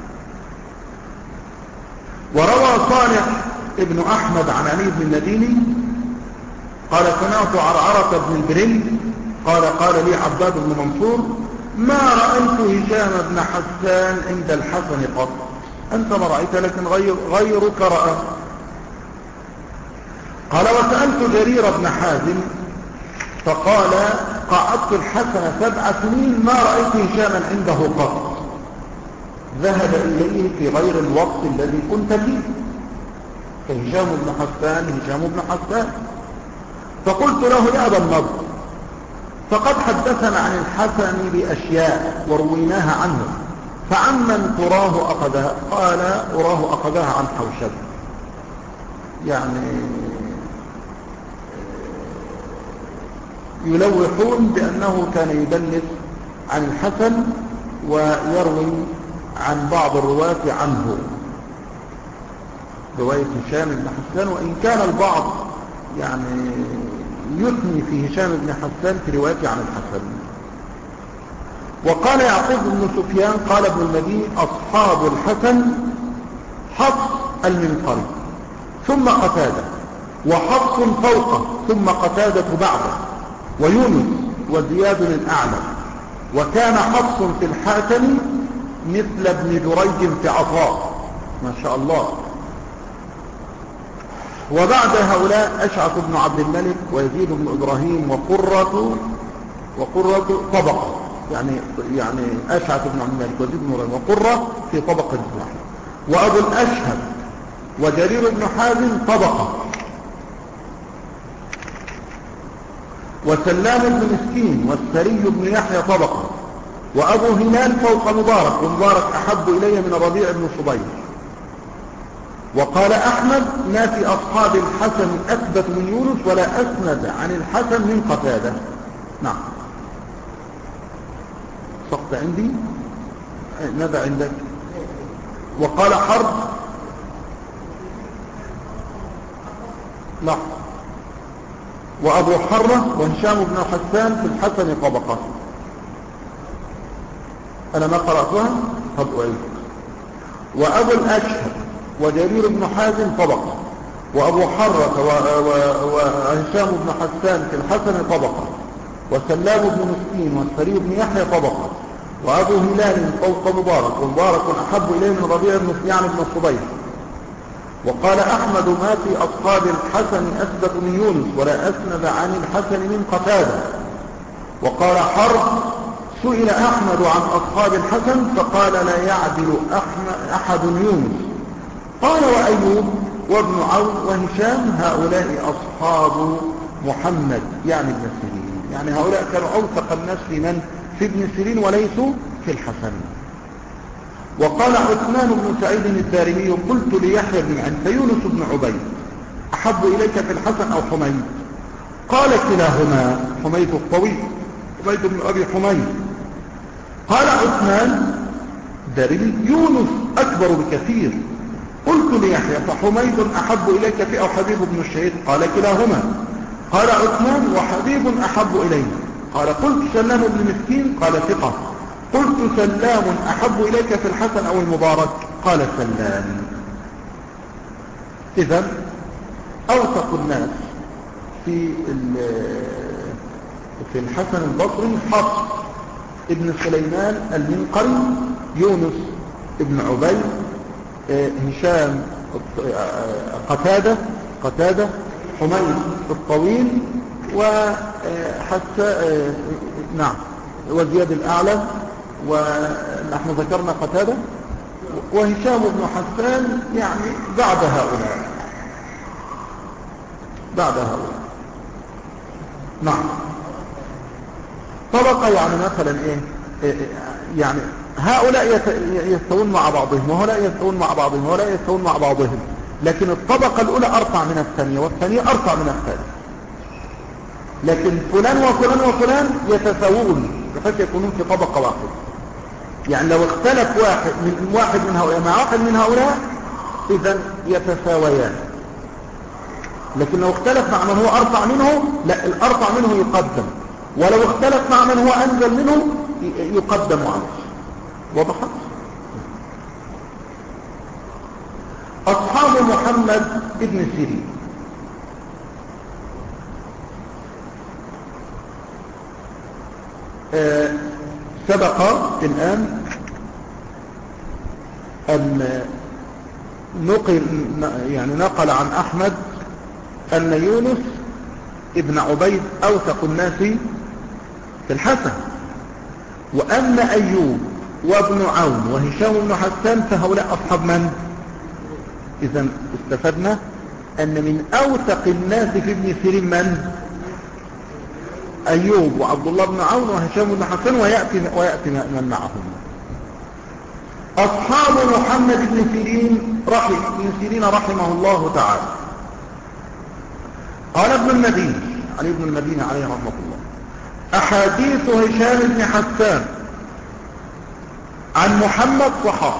وروى صالح ابن أحمد عن علي بن المديني قال سمعت عرعرة بن البرين قال قال لي عباد بن منصور ما رأيت هشام بن حسان عند الحسن قط. أنت ما رأيت لكن غير غيرك رأى. قال وسألت جرير بن حازم فقال قعدت الحسن سبع سنين ما رأيت هشاما عنده قط، ذهب إليه في غير الوقت الذي كنت فيه، فهشام بن حسان هشام بن حسان. فقلت له يا أبا النضر فقد حدثنا عن الحسن بأشياء ورويناها عنه، فعمن تراه أخذها؟ قال أراه أخذها عن حوشب، يعني يلوحون بأنه كان يدلس عن الحسن ويروي عن بعض الرواة عنه، رواية هشام بن حسان، وإن كان البعض يعني يثني في هشام بن حسان في روايته عن الحسن. وقال يعقوب بن سفيان قال ابن المدين أصحاب الحسن حفص المنقري ثم قتادة، وحفص فوقه ثم قتادة بعده، ويونس وزياد الأعلى، وكان حفص في الحاتم مثل ابن جريج في عطاء، ما شاء الله. وبعد هؤلاء أشعث بن عبد الملك ويزيد بن إبراهيم وقرة وقرة طبقة، يعني يعني أشعث بن عبد الملك ويزيد بن إبراهيم وقرة في طبقة واحدة، وأبو الأشهب وجرير بن حازم طبقة، وسلام بن مسكين والسري بن يحيى طبقة، وأبو هلال فوق مبارك، ومبارك أحب إلي من الربيع بن صبيح. وقال أحمد ما في أصحاب الحسن أثبت من يونس ولا أسند عن الحسن من قتادة. نعم سقط عندي ماذا عندك؟ وقال حرب لا، وأبو حرة وهشام بن حسان في الحسن طبقة. أنا ما قرأتها قد أعيد. وأبو الأشهر وجرير بن حازم طبقة، وأبو حرة وهشام بن حسان في الحسن طبقة، وسلام بن مسكين والسري بن يحيى طبقة، وأبو هلال فوق مبارك، ومبارك أحب إليه من ربيع بن يعني بن الصبيح. وقال أحمد ما في أصحاب الحسن أثبت من يونس ولا أسند عن الحسن من قتادة. وقال حرب سئل أحمد عن أصحاب الحسن فقال لا يعدل أحد يونس. قال وأيوب وابن عون وهشام هؤلاء أصحاب محمد يعني ابن سيرين، يعني هؤلاء كانوا أوثق الناس لمن في ابن سيرين وليسوا في الحسن. وقال عثمان بن سعيد الدارمي قلت ليحيى بن معين فيونس بن عبيد أحب إليك في الحسن أو حميد؟ قال كلاهما، حميد الطويل حميد بن أبي حميد. قال عثمان الدارمي يونس أكبر بكثير. قلت ليحيى فحميد أحب إليك في أو حبيب بن الشهيد؟ قال كلاهما. قال عثمان وحبيب أحب إلي؟ قال قلت سلام بن مسكين؟ قال ثقة. قلت سلام أحب إليك في الحسن أو المبارك؟ قال سلام. إذن أوثق الناس في في الحسن البصري حفص ابن سليمان المنقري، يونس ابن عبيد، هشام قتادة قتادة حميد الطويل، وحتى نعم وزياد الأعلى، ونحن ذكرنا قتادة، وهشام بن حسان يعني بعد هؤلاء بعد هؤلاء نعم طبقة، يعني مثلا ايه, إيه يعني هؤلاء يستوون مع بعضهم وهؤلاء يستوون مع بعضهم وهؤلاء يستوون مع بعضهم، لكن الطبقة الأولى أرفع من الثانية والثانية أرفع من الثالثة، لكن فلان وفلان وفلان يتساوون بحيث يكونون في طبقة واحدة. يعني لو اختلف واحد من واحد من هؤلاء مع واحد من هؤلاء إذن يتساويان، لكن لو اختلف مع من هو أرفع منه لا، الأرفع منه يقدم، ولو اختلف مع من هو أنزل منه يقدم عنه. وضحت؟ أصحاب محمد ابن سيرين آه سبق الآن أن نقل يعني نقل عن أحمد أن يونس ابن عبيد أوثق الناس في الحسن، وأن أيوب وابن عون وهشام بن حسان فهؤلاء أصحاب من؟ إذن استفدنا أن من أوثق الناس في ابن سيرين من؟ أيوب وعبد الله بن عون وهشام بن حسان، ويأتي, ويأتي من معهم. أصحاب محمد بن سيرين رحم ابن سيرين رحمه الله تعالى. قال ابن المديني علي ابن المديني عليه رحمة الله: أحاديث هشام بن حسان عن محمد صحاح،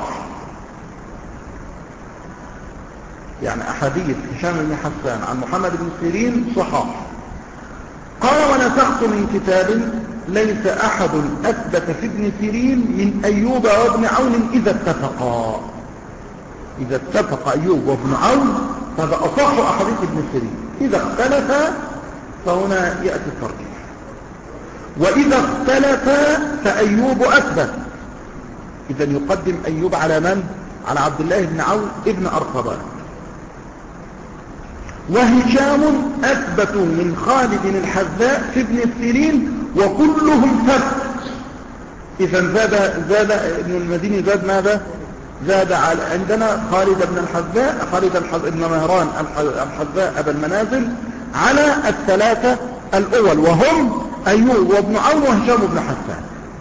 يعني أحاديث هشام بن حسان عن محمد بن سيرين صحاح. قال: ونسخت من كتاب ليس أحد أثبت في ابن سيرين من أيوب وابن عون إذا اتفقا. إذا اتفق أيوب وابن عون فهذا أصح أحاديث ابن سيرين. إذا اختلفا فهنا يأتي الترجيح، وإذا اختلفا فأيوب أثبت. إذا يقدم أيوب على من؟ على عبد الله بن عون ابن أرطبان. وهشام أثبت من خالد الحذاء في ابن سيرين وكلهم ثبت. إذا زاد زاد ابن المديني زاد ماذا؟ زاد على عندنا خالد بن الحذاء، خالد بن مهران الحذاء أبا المنازل، على الثلاثة الأول وهم أيوب وابن عون وهشام بن حسان.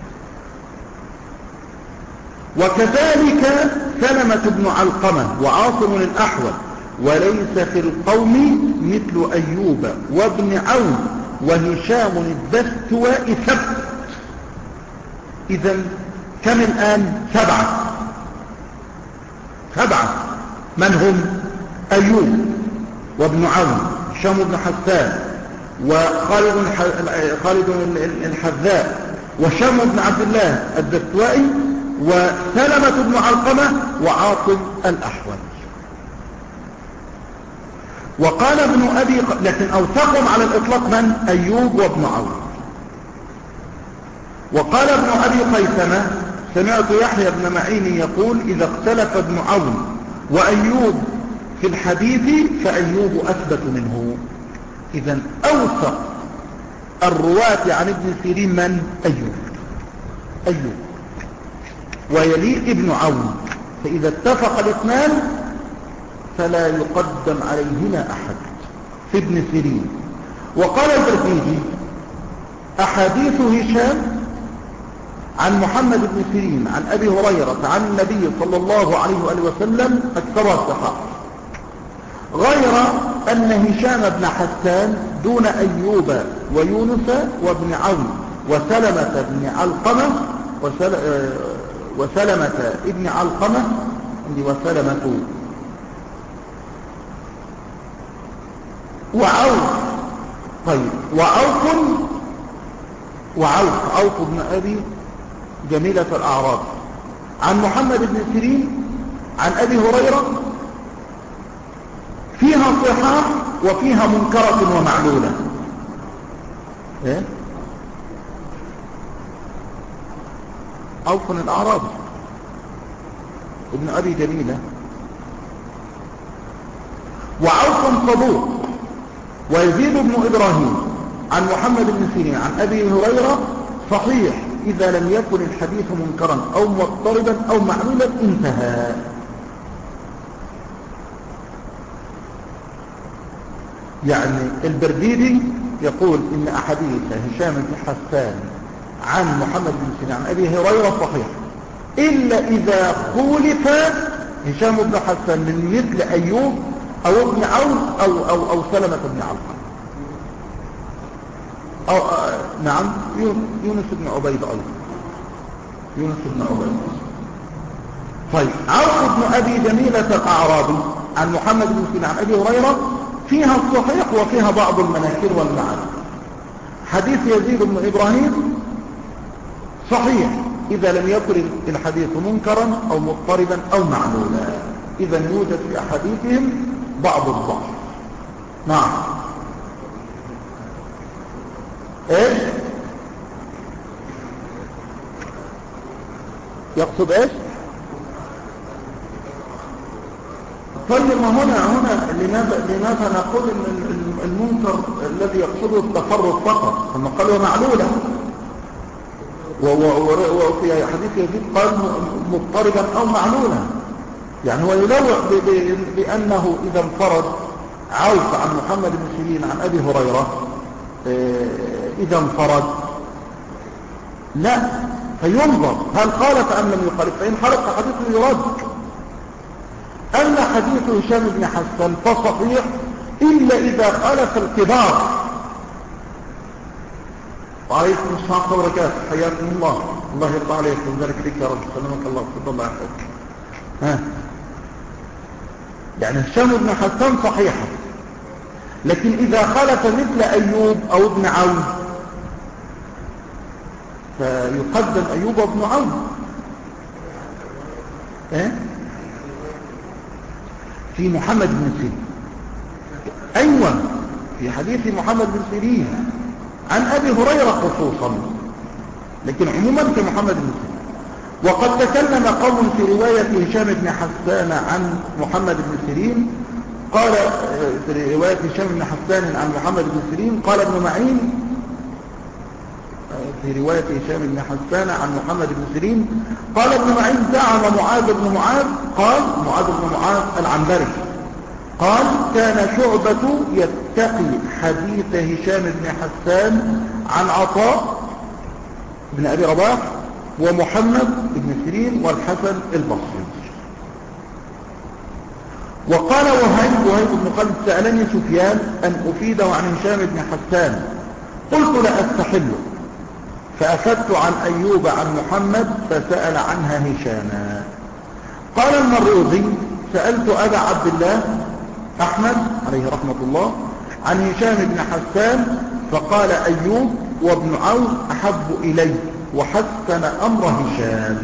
وكذلك سلمة بن علقمة وعاصم الأحول، وليس في القوم مثل أيوب وابن عون وهشام الدستواء ثبت. إذن كم الآن؟ سبعة. سبعة من هم؟ أيوب وابن عون هشام بن حسان وخالد خالد الحذاء وهشام بن عبد الله الدستوائي وسلمة بن علقمة وعاصم الأحول. وقال ابن أبي ق... لكن أوثقهم على الإطلاق من؟ أيوب وابن عون. وقال ابن أبي قيسمة: سمعت يحيى بن معين يقول: إذا اختلف ابن عون وأيوب في الحديث فأيوب أثبت منه. إذن أوثق الرواة عن ابن سيرين من؟ أيوب. أيوب ويليه ابن عون. فإذا اتفق الاثنان فلا يقدم عليهما أحد في ابن سيرين. وقال البربيجي: أحاديث هشام عن محمد بن سيرين عن أبي هريرة عن النبي صلى الله عليه وآله وسلم أكثرها الصحاح، غير أن هشام بن حسان دون أيوب ويونس وابن عون وسلمة بن علقمة وسل... وسلمة ابن علقمة وسلمة وعوف. طيب وعوف وعوف عوف بن أبي جميلة الأعراب عن محمد بن سيرين عن أبي هريرة فيها صحاح وفيها منكرة ومعلولة. إيه؟ عوف الأعرابي ابن أبي جميلة. وعوف صدوق. ويزيد بن إبراهيم عن محمد بن سيرين عن أبي هريرة صحيح إذا لم يكن الحديث منكرا أو مضطربا أو معلولا. انتهى. يعني البرديدي يقول إن أحاديث هشام بن حسان عن محمد بن سيرين عن أبي هريرة صحيح إلا إذا خولف هشام بن حسان من مثل أيوب أو ابن عون أو, أو, أو سلمة بن علقمة أو آه نعم يونس بن عبيد أيضا يونس بن عبيد. طيب عوف بن أبي جميلة الأعرابي عن محمد بن سيرين عن أبي هريرة فيها الصحيح وفيها بعض المناكير والمعاني. حديث يزيد بن إبراهيم صحيح إذا لم يكن الحديث منكرا أو مضطربا أو معلولا. إذا يوجد في أحاديثهم بعض الضعف. نعم. ايش يقصد ايش؟ طيب ما هنا هنا لماذا لماذا نقول ان المنكر الذي يقصده التفرد فقط؟ ثم قال ومعلولا، وفي حديث يزيد قال مضطربا او معلولا، يعني هو ينوع بانه اذا انفرد عوف عن محمد بن سيرين عن ابي هريره اذا انفرد لا فينظر هل خالف ام لم يخالف، فان خالف فحديثه يرد. أما حديث هشام بن حسان فصحيح إلا إذا خالف الكبار. وعليكم السلام وبركاته، حياكم الله، الله يرضى عليك ويبارك فيك يا رب، سلامك الله، تفضل الله يحفظك. ها يعني هشام بن حسان صحيحة، لكن إذا خالف مثل أيوب أو ابن عون فيقدم أيوب وابن عون. ايه في محمد بن سيرين، أيوة في حديث محمد بن سيرين عن أبي هريرة خصوصا، لكن عموما في محمد بن سيرين. وقد تكلم قوم في رواية هشام بن حسان عن محمد بن سيرين، قال في رواية هشام بن حسان عن محمد بن سيرين قال ابن معين في رواية هشام بن حسان عن محمد بن سيرين قال ابن معين زعم معاذ بن معاذ، قال معاذ بن معاذ العنبري قال كان شعبة يتقي حديث هشام بن حسان عن عطاء بن أبي رباح ومحمد بن سيرين والحسن البصري. وقال وهيب وهيب بن خالد سألني سفيان أن أفيده عن هشام بن حسان، قلت لا أستحله، فأخذت عن أيوب عن محمد فسأل عنها هشاما. قال المروزي سألت أبا عبد الله أحمد عليه رحمة الله عن هشام بن حسان فقال أيوب وابن عون أحب إلي وحسن أمر هشام.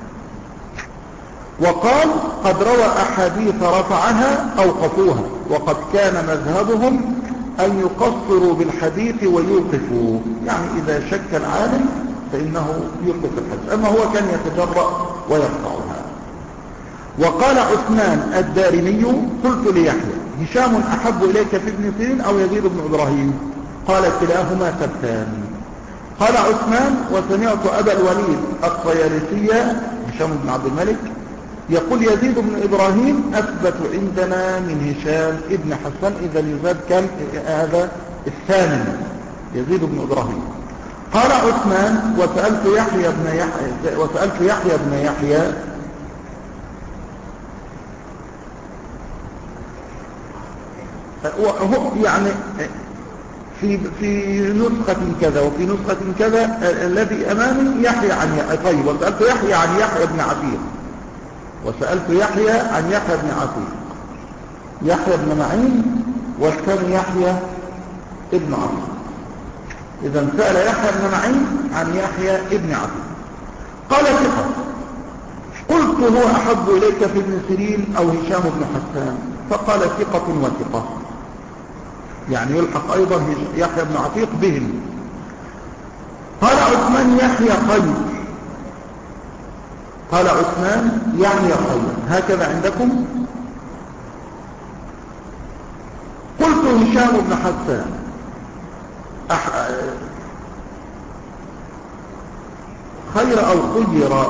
وقال قد روى أحاديث رفعها أوقفوها، وقد كان مذهبهم أن يقصروا بالحديث ويوقفوا، يعني إذا شك العالم فإنه يوقف الحديث، أما هو كان يتجرأ ويقطعها. وقال عثمان الدارمي قلت ليحيى هشام أحب إليك في ابن سيرين أو يزيد بن إبراهيم؟ قال كلاهما ثبتان. قال عثمان وسمعت أبا الوليد الطيالسي هشام بن عبد الملك يقول يزيد بن إبراهيم أثبت عندنا من هشام ابن حسان، إذا يزاد كان هذا الثاني يزيد بن إبراهيم. قال عثمان وسألت يحيى بن يحيى وسألت يحيى بن يحيى يعني في في نسخة كذا وفي نسخة كذا الذي أمامي يحيى عن يحيى. طيب وسألت يحيى عن يحيى بن عتيق وسألت يحيى عن يحيى بن عتيق، يحيى بن معين والثاني يحيى ابن عتيق. إذا سأل يحيى بن معين عن يحيى ابن عتيق قال ثقة. قلت هو أحب إليك في ابن سيرين أو هشام بن حسان؟ فقال ثقة وثقة، يعني يلحق أيضا يحيى بن عتيق بهم. قال عثمان يحيى خير، قال عثمان يحيى خير هكذا عندكم؟ قلت هشام بن حسان أح... خير أو خير؟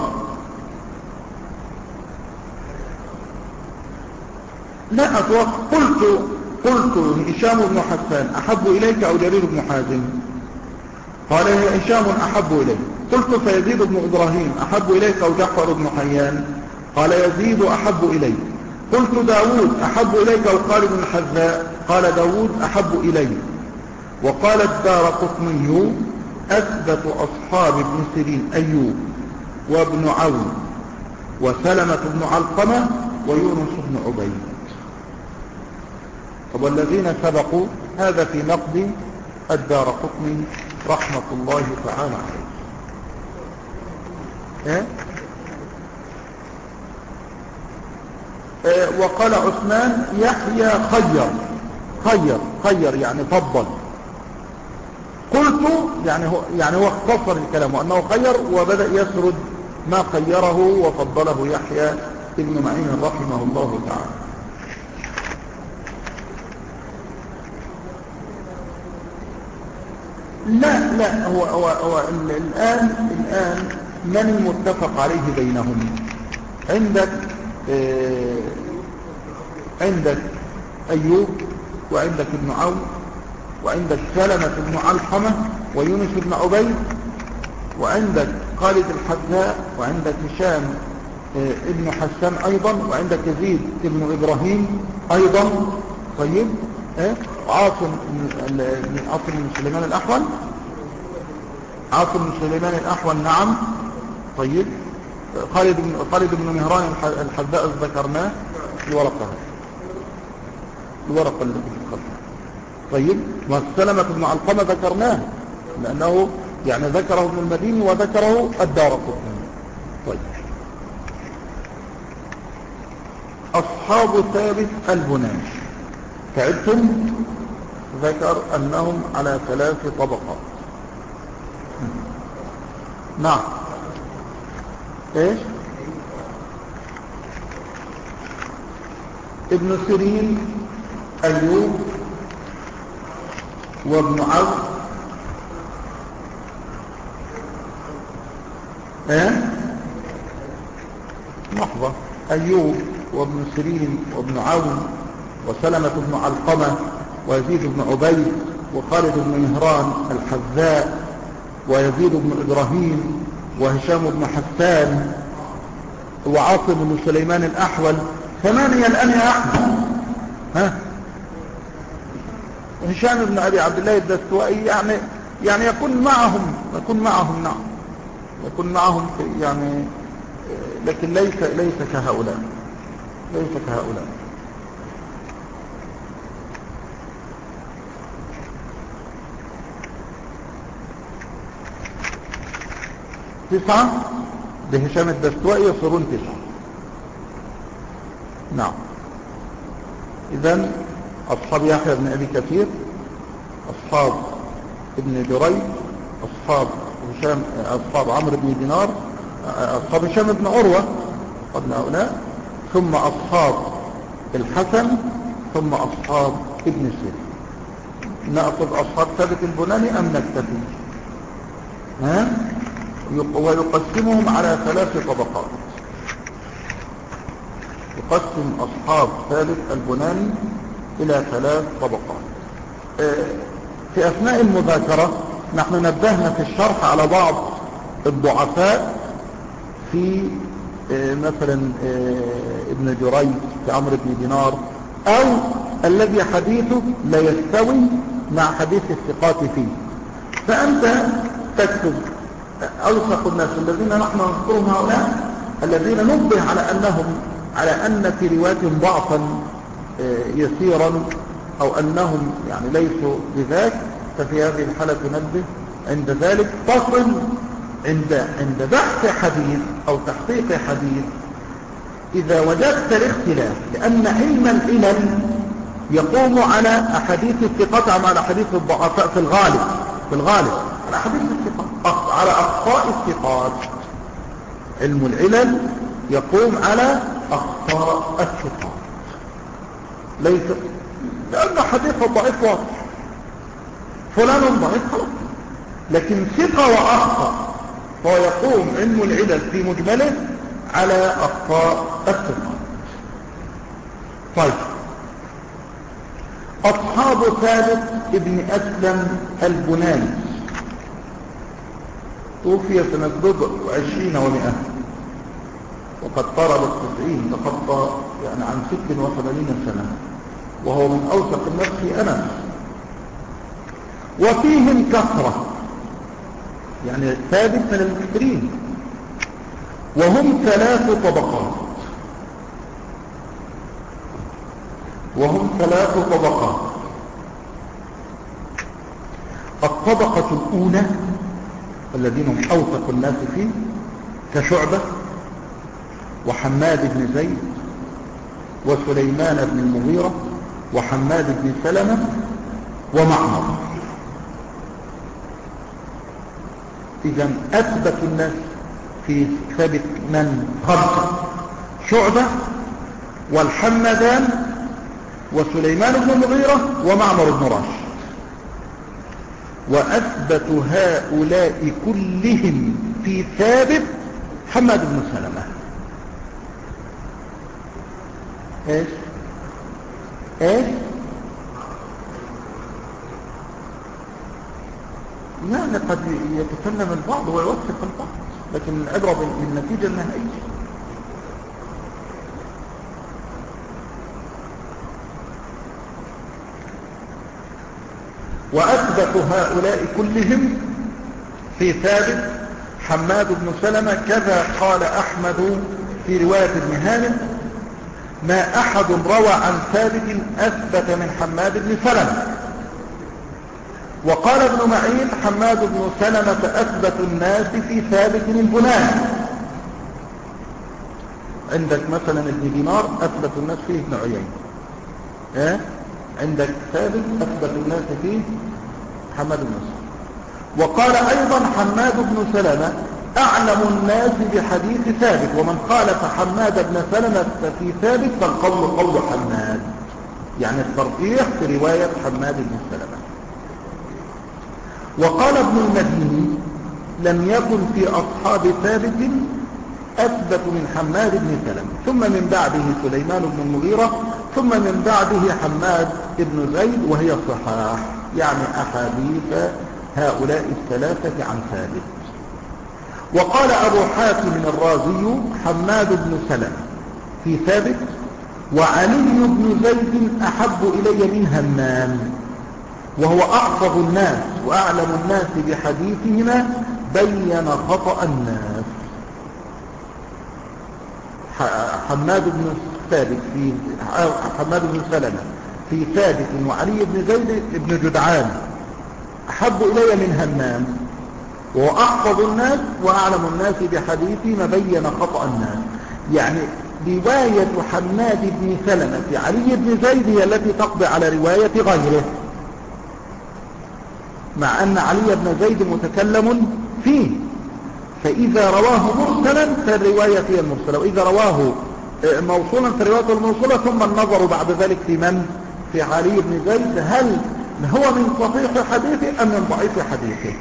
لا أتوقع. قلت قلت هشام بن حسان أحب إليك أو جرير بن حازم؟ قال هشام أحب إليك. قلت فيزيد بن إبراهيم أحب إليك أو جعفر بن حيان؟ قال يزيد أحب إليك. قلت داود أحب إليك أو خالد بن حذاء؟ قال داود أحب إليك. وقال الدارقطني أثبت أصحاب ابن سيرين أيوب وابن عون وسلمة بن علقمة ويونس بن عبيد. والذين سبقوا هذا في نقد الدارقطني رحمة الله تعالى عليه. إيه؟ إيه وقال عثمان يحيى خير خير خير يعني فضل. قلت يعني هو يعني هو اختصر الكلام وأنه خير وبدأ يسرد ما خيره وفضله يحيى ابن معين رحمه الله تعالى. لا لا هو, هو, هو الآن الآن من المتفق عليه بينهم؟ عندك آه عندك أيوب وعندك ابن عون وعندك سلمة بن علقمة ويونس بن عبيد وعندك خالد الحذاء وعندك هشام آه ابن حسان أيضا وعندك يزيد ابن إبراهيم أيضا. طيب آه عاصم عاصم بن سليمان الأحول عاصم بن سليمان الأحول نعم. طيب خالد بن خالد بن مهران الحذاء ذكرناه الورقة الورقة اللي في الخط. طيب وسلمة بن علقمة ذكرناه لأنه يعني ذكره ابن المديني وذكره الدارقطني. طيب أصحاب ثابت البناني تعبتم ذكر أنهم على ثلاث طبقات. نعم ايش ابن سيرين أيوب وابن عوف ايه لحظة أيوب وابن سيرين وابن عون وسلمة بن علقمة ويزيد بن عبيد وخالد بن مهران الحذاء ويزيد بن إبراهيم وهشام بن حسان وعاصم بن سليمان الأحول. ثمانية الآن يا أحمد. ها هشام بن أبي عبد الله الدستوائي يعني يعني يكون معهم يكون معهم نعم يكون معهم في يعني لكن ليس ليس كهؤلاء ليس كهؤلاء. تسعة بهشام الدستوائي يصيرون تسعة. نعم إذن أصحاب يحيى بن أبي كثير أصحاب ابن دريد أصحاب هشام أصحاب عمرو بن دينار أصحاب هشام بن عروة قبل هؤلاء ثم أصحاب الحسن ثم أصحاب ابن سيرين. نأخذ أصحاب ثابت البناني أم نكتفي؟ ها ويقسمهم على ثلاث طبقات. يقسم أصحاب ثابت البناني إلى ثلاث طبقات. في أثناء المذاكرة نحن نبهنا في الشرح على بعض الضعفاء في مثلا ابن جريج في عمرو بن دينار أو الذي حديثه لا يستوي مع حديث الثقات فيه. فأنت تكتب أوثق الناس الذين نحن نذكرهم هؤلاء الذين نبه على أنهم على أن في رواياتهم ضعفا يسيرا أو أنهم يعني ليسوا بذاك. ففي هذه الحالة تنبه عند ذلك تصل عند عند بحث حديث أو تحقيق حديث إذا وجدت الاختلاف لأن علم العلل يقوم على أحاديث الثقات أم على أحاديث الضعفاء في الغالب في الغالب على أحاديث الثقات على أخطاء الثقات. علم العلل يقوم على أخطاء الثقات ليس لأن حديث الضعيف واضح فلان ضعيف خلاص لكن ثقة وأخطأ فهو يقوم علم العلل في مجمله على أخطاء الثقات. طيب أصحاب ثابت ابن أسلم البناني توفي سنة بضع وعشرين ومئة وقد قرب التسعين تخطى يعني عن ست وثمانين سنة وهو من أوثق الناس في أنس وفيهم كثرة يعني ثابت من المكثرين وهم ثلاث طبقات وهم ثلاث طبقات. الطبقة الأولى الذين هم أوثق الناس فيه كشعبة وحماد بن زيد وسليمان بن المغيرة وحماد بن سلمة ومعمر. إذا أثبت الناس في ثابت من خمسة شعبة والحمدان وسليمان بن المغيرة ومعمر بن راشد. وأثبت هؤلاء كلهم في ثابت حماد بن سلمة. ايش ايش يعني قد يتكلم البعض ويوثق البعض، لكن العبرة بالنتيجة النهائية. وأثبت هؤلاء كلهم في ثابت حماد بن سلمة. كذا قال أحمد في رواية ابن هانئ: ما أحد روى عن ثابت أثبت من حماد بن سلمة. وقال ابن معين: حماد بن سلمة أثبت الناس في ثابت البناني. عندك مثلا ابن دينار أثبت الناس فيه ابن عيينة، اه؟ عندك ثابت أثبت الناس فيه حماد بن سلمة. وقال أيضا حماد بن سلمة أعلم الناس بحديث ثابت، ومن خالف حماد بن سلمة في ثابت فالقول قول حماد، يعني الترجيح في رواية حماد بن سلمة. وقال ابن المديني: لم يكن في أصحاب ثابت أثبت من حماد بن سلمة، ثم من بعده سليمان بن المغيرة، ثم من بعده حماد بن زيد، وهي صحاح، يعني أحاديث هؤلاء الثلاثة عن ثابت. وقال أبو حاتم الرازي: حماد بن سلمة في ثابت، وعلي بن زيد أحب إلي من همام، وهو أحفظ الناس وأعلم الناس بحديثهما، بين خطأ الناس. حماد بن ثابت في حماد بن سلمة في ثابت، وعلي بن زيد بن جدعان أحب إلي من همام، وهو أحفظ الناس وأعلم الناس بحديثهما، بين خطأ الناس. يعني رواية حماد بن سلمة في علي بن زيد هي التي تقضي على رواية غيره، مع أن علي بن زيد متكلم فيه، فإذا رواه مرسلا فالرواية هي المرسلة، وإذا رواه موصولا فالرواية الموصولة. ثم النظر بعد ذلك في من؟ في علي بن زيد، هل هو من صحيح حديثه أم من ضعيف حديثه؟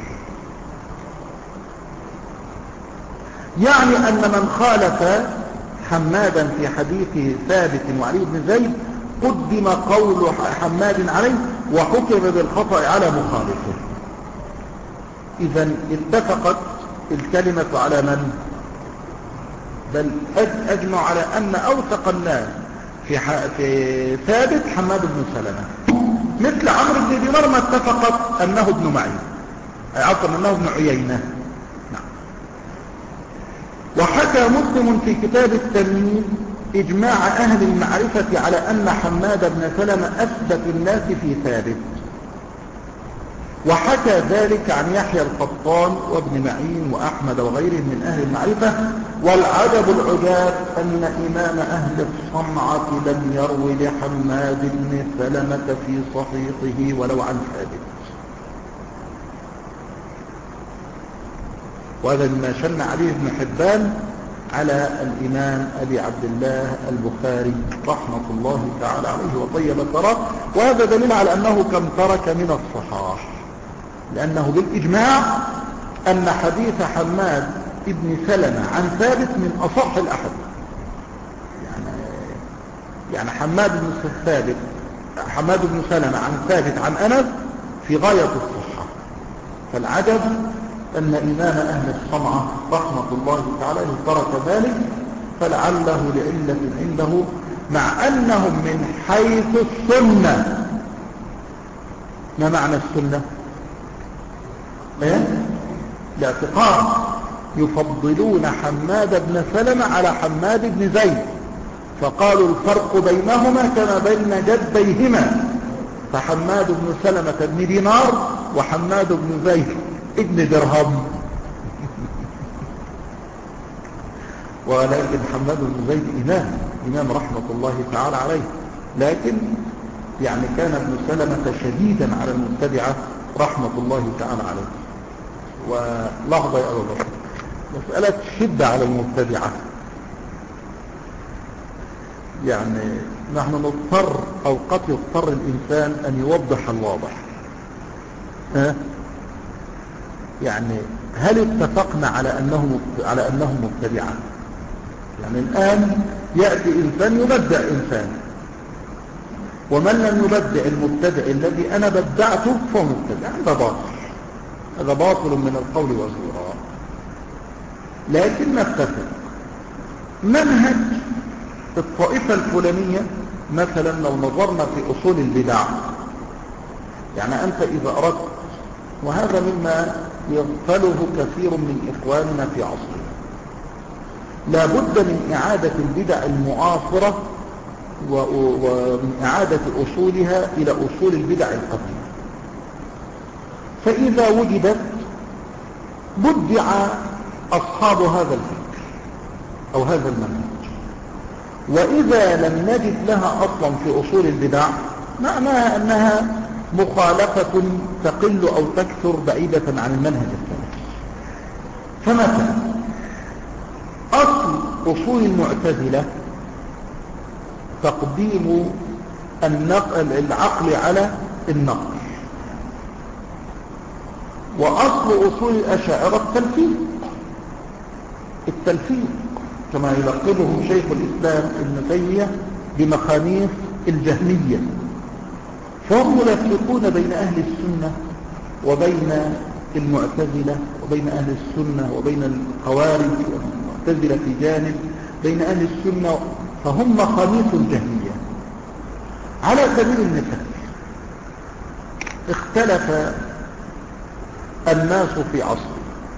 يعني أن من خالف حمادا في حديث ثابت وعلي بن زيد قدم قول حماد عليه وحكم بالخطأ على مخالفه. إذا اتفقت الكلمة على من؟ بل أجمع على أن أوثق الناس في, في ثابت حماد بن سلمة، مثل عمرو بن دينار ما اتفقت أنه ابن معين، عفوا أنه ابن عيينة. نعم. وحكى مسلم في كتاب التمييز إجماع أهل المعرفة على أن حماد بن سلمة أثبت الناس في ثابت، وحكى ذلك عن يحيى القطان وابن معين وأحمد وغيرهم من أهل المعرفة. والعجب العجاب أن إمام أهل الصنعة لم يروي لحماد بن سلمة في صحيحه ولو عن ثابت. وهذا مما شن عليه ابن حبان على الإمام أبي عبد الله البخاري رحمة الله تعالى عليه وطيب ثراه. وهذا دليل على أنه كم ترك من الصحاح، لأنه بالإجماع أن حديث حماد ابن سلمة عن ثابت من أصح الأحاديث. يعني يعني حماد بن ثابت حماد بن سلمة عن ثابت عن أنس في غاية الصحة. فالعجب أن إمام أهل الصنعة رحمة الله تعالى ترك ذلك، فلعله لعلة عنده، مع أنهم من حيث السنة. ما معنى السنة؟ ايه؟ الاعتقاد. يفضلون حماد بن سلمة على حماد بن زيد، فقالوا الفرق بينهما كما بين جديهما، فحماد بن سلمة بن دينار وحماد بن زيد ابن درهم. ولكن حماد بن زيد إمام إمام رحمة الله تعالى عليه، لكن يعني كان ابن سلمة شديدا على المبتدعة رحمة الله تعالى عليه. ولحظة يا أبو بكر، مسألة شدة على المبتدعة، يعني نحن نضطر أو قد يضطر الإنسان أن يوضح الواضح. ها؟ يعني هل اتفقنا على أنهم على أنهم مبتدعة؟ يعني الآن يأتي إنسان يبدع إنسان، ومن لم يبدع المبتدع الذي أنا بدعته فهو مبتدع. هذا باطل، هذا باطل من القول والزور. لكن نتفق منهج الطائفة الفلانية. مثلا لو نظرنا في أصول البدع، يعني أنت إذا أردت، وهذا مما يغفله كثير من إخواننا في عصرنا، لا بد من إعادة البدع المعاصرة ومن إعادة أصولها إلى أصول البدع القديمة. فإذا وجدت بدع أصحاب هذا الفكر أو هذا المنهج، وإذا لم نجد لها أصلا في أصول البدع، معناها أنها مخالفة تقل أو تكثر بعيدة عن المنهج السلفي. فمثلا أصل أصول المعتزلة تقديم النقل العقل على النقل، وأصل أصول الأشاعرة التلفيق التلفيق كما يلقبهم شيخ الإسلام ابن تيمية بمخانيث الجهمية. فهم يلفقون بين أهل السنة وبين المعتزلة، وبين أهل السنة وبين الخوارج والمعتزلة في جانب، بين أهل السنة، فهم مخانيث الجهمية. على سبيل المثال، اختلف الناس في عصر،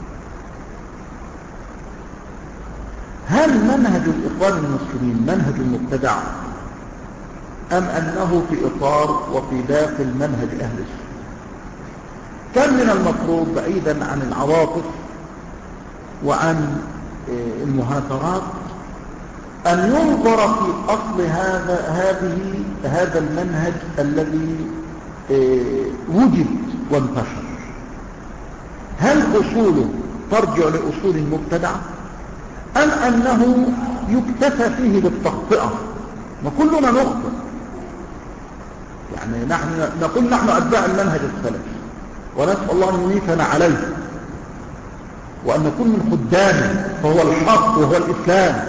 هل منهج الإخوان المسلمين منهج مبتدع أم أنه في إطار وفي داخل منهج أهل السنة؟ كان من المفروض بعيدا عن العواطف وعن المهاترات أن ينظر في أصل هذا هذه هذا المنهج الذي وجد وانتشر. هل أصوله ترجع لأصول مبتدعة أم أنه يكتفى فيه بالتخطئة؟ وكلنا نخطئ، يعني نحن نقول نحن أتباع المنهج السلفي ونسأل الله أن يميتنا عليه وأن نكون من خدامه، فهو الحق وهو الإسلام.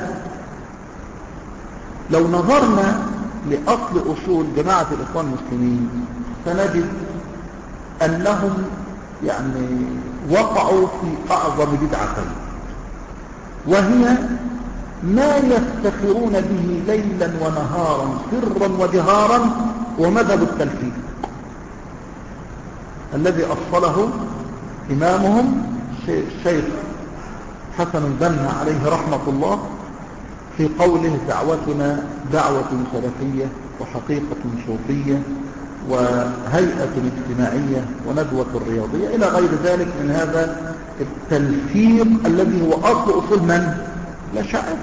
لو نظرنا لأصل أصول جماعة الإخوان المسلمين سنجد أنهم يعني وقعوا في أعظم بدعتين، وهي ما يفتخرون به ليلا ونهارا سرا وجهارا، ومذهب التلفيق الذي أصله إمامهم الشيخ حسن البنا عليه رحمة الله في قوله: دعوتنا دعوة سلفية وحقيقة صوفية وهيئة اجتماعية وندوة رياضية إلى غير ذلك من هذا التلفيق الذي هو أصل أصول من؟ الأشاعرة.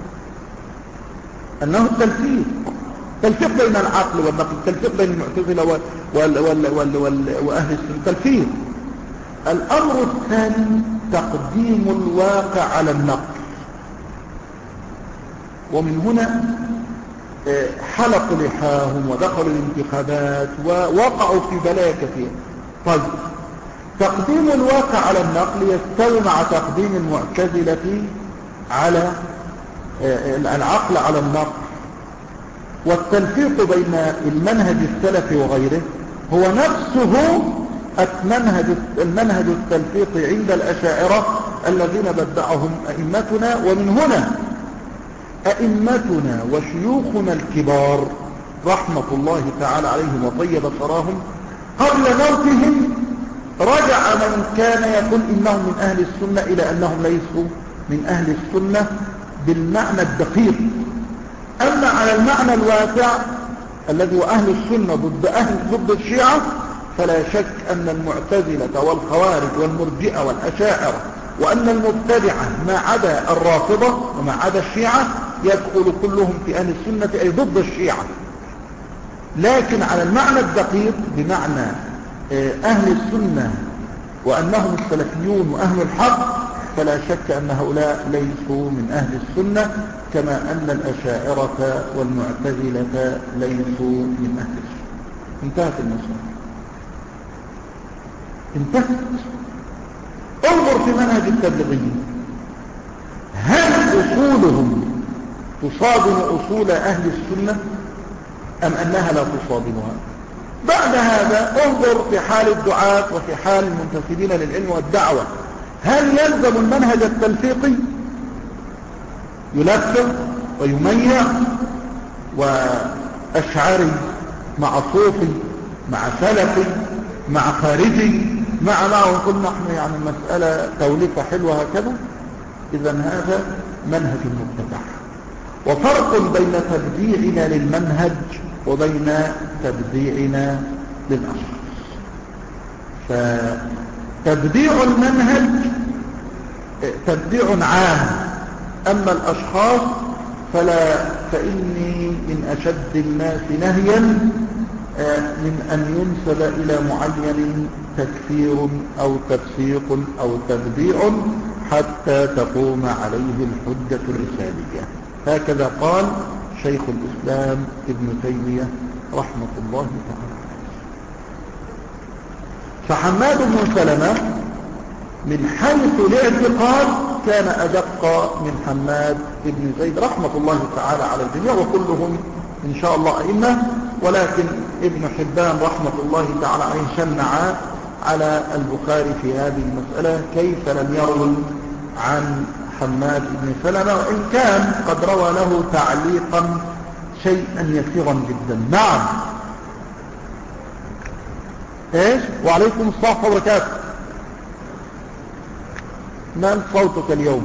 أنه التلفيق تلفيق بين العقل والنقل، تلفيق بين المعتزلة وال وال وال وال وال وأهل السنة، تلفيق. الأمر الثاني تقديم الواقع على النقل، ومن هنا حلقوا لحاهم ودخلوا الانتخابات ووقعوا في بلايا كثيرة. طيب، تقديم الواقع على النقل يستوي مع تقديم المعتزلة على العقل على النقل، والتلفيق بين المنهج السلفي وغيره هو نفسه المنهج المنهج التلفيقي عند الأشاعرة الذين بدعهم أئمتنا. ومن هنا أئمتنا وشيوخنا الكبار رحمة الله تعالى عليهم وطيب ثراهم قبل موتهم رجع من كان يقول إنهم من أهل السنة إلى أنهم ليسوا من أهل السنة بالمعنى الدقيق. أما على المعنى الواسع الذي هو أهل السنة ضد أهل ضد الشيعة، فلا شك أن المعتزلة والخوارج والمرجئة والأشاعرة وأن المبتدعة ما عدا الرافضة وما عدا الشيعة يدخل كلهم في أهل السنة أي ضد الشيعة. لكن على المعنى الدقيق بمعنى أهل السنة وأنهم السلفيون وأهل الحق، فلا شك أن هؤلاء ليسوا من أهل السنة، كما أن الأشاعرة والمعتزلة ليسوا من أهل السنة. انتهت المسألة، انتهت. انظر في منهج التبليغيين، هل أصولهم تصادم أصول أهل السنة أم أنها لا تصادمها؟ بعد هذا انظر في حال الدعاة وفي حال المنتسبين للعلم والدعوة، هل يلزم المنهج التلفيقي يلفق ويميع وأشعري مع صوفي مع سلفي مع خارجي مع معه كل نحن يعني المسألة توليفة حلوة هكذا؟ إذا هذا منهج مبتدع. وفرق بين تبديعنا للمنهج وبين تبديعنا للأشخاص. فتبديع المنهج تبديع عام، أما الأشخاص فلا، فإني من أشد الناس نهيا من أن ينسب إلى معين تكفير أو تفسيق أو تبديع حتى تقوم عليه الحجة الرسالية. هكذا قال شيخ الإسلام ابن تيمية رحمة الله تعالى. فحماد بن سلمة من حيث الاعتقاد كان أدق من حماد بن زيد رحمة الله تعالى على الجميع، وكلهم إن شاء الله أئمة، ولكن ابن حبان رحمة الله تعالى عليه شنع على البخاري في هذه المسألة كيف لم يروي عن حماد بن سلمة، وإن كان قد روى له تعليقا شيئا يسيرا جدا. نعم. ايش؟ وعليكم الصلاة وبركاته. ما صوتك اليوم؟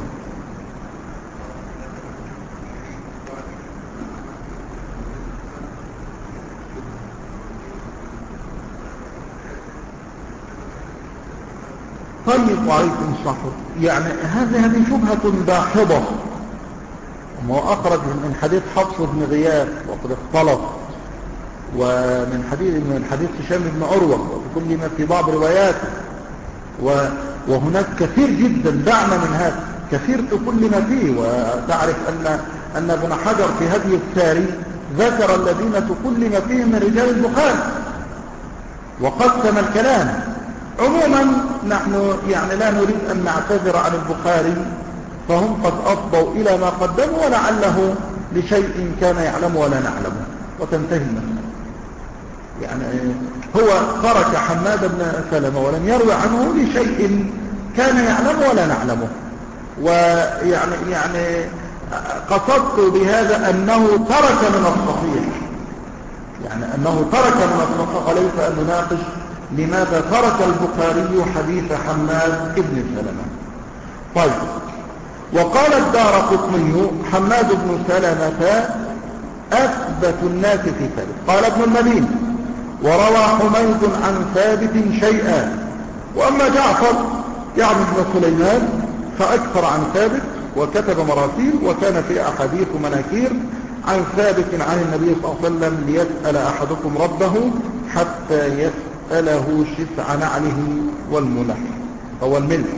طيب وعليكم الصلاة. يعني هذه هذه شبهة باحظة، وما أخرج من حديث حفص بن غياث وقد اختلط، ومن حديث من حديث هشام بن عروة وكل ما في بعض رواياته، وهناك كثير جدا دعنا من هذا، كثير في كل ما فيه. وتعرف أن أن ابن حجر في هدي الساري ذكر الذين تكلم فيهم من رجال البخاري وقسم الكلام. عموما نحن يعني لا نريد أن نعتذر عن البخاري، فهم قد أفضوا إلى ما قدموا، ولعله لشيء كان يعلم ولا نعلمه، وتنتهي المسألة. يعني هو ترك حماد بن سلمة ولم يروي عنه لشيء كان يعلم ولا نعلمه. ويعني يعني قصدت بهذا أنه ترك من الصحيح، يعني أنه ترك من الصحيح، وليس أن نناقش لماذا ترك البخاري حديث حماد بن سلمة. طيب. وقال الدارقطني حماد بن سلمة أثبت الناس في ثابت. قال ابن المدين وروى حميد عن ثابت شيئا، وأما جعفر يعني ابن سليمان فأكثر عن ثابت وكتب مراسيل، وكان في أحاديث مناكير عن ثابت عن النبي صلى الله عليه وسلم ليسأل أحدكم ربه حتى يسأله شفع نعله والملح أو الملح.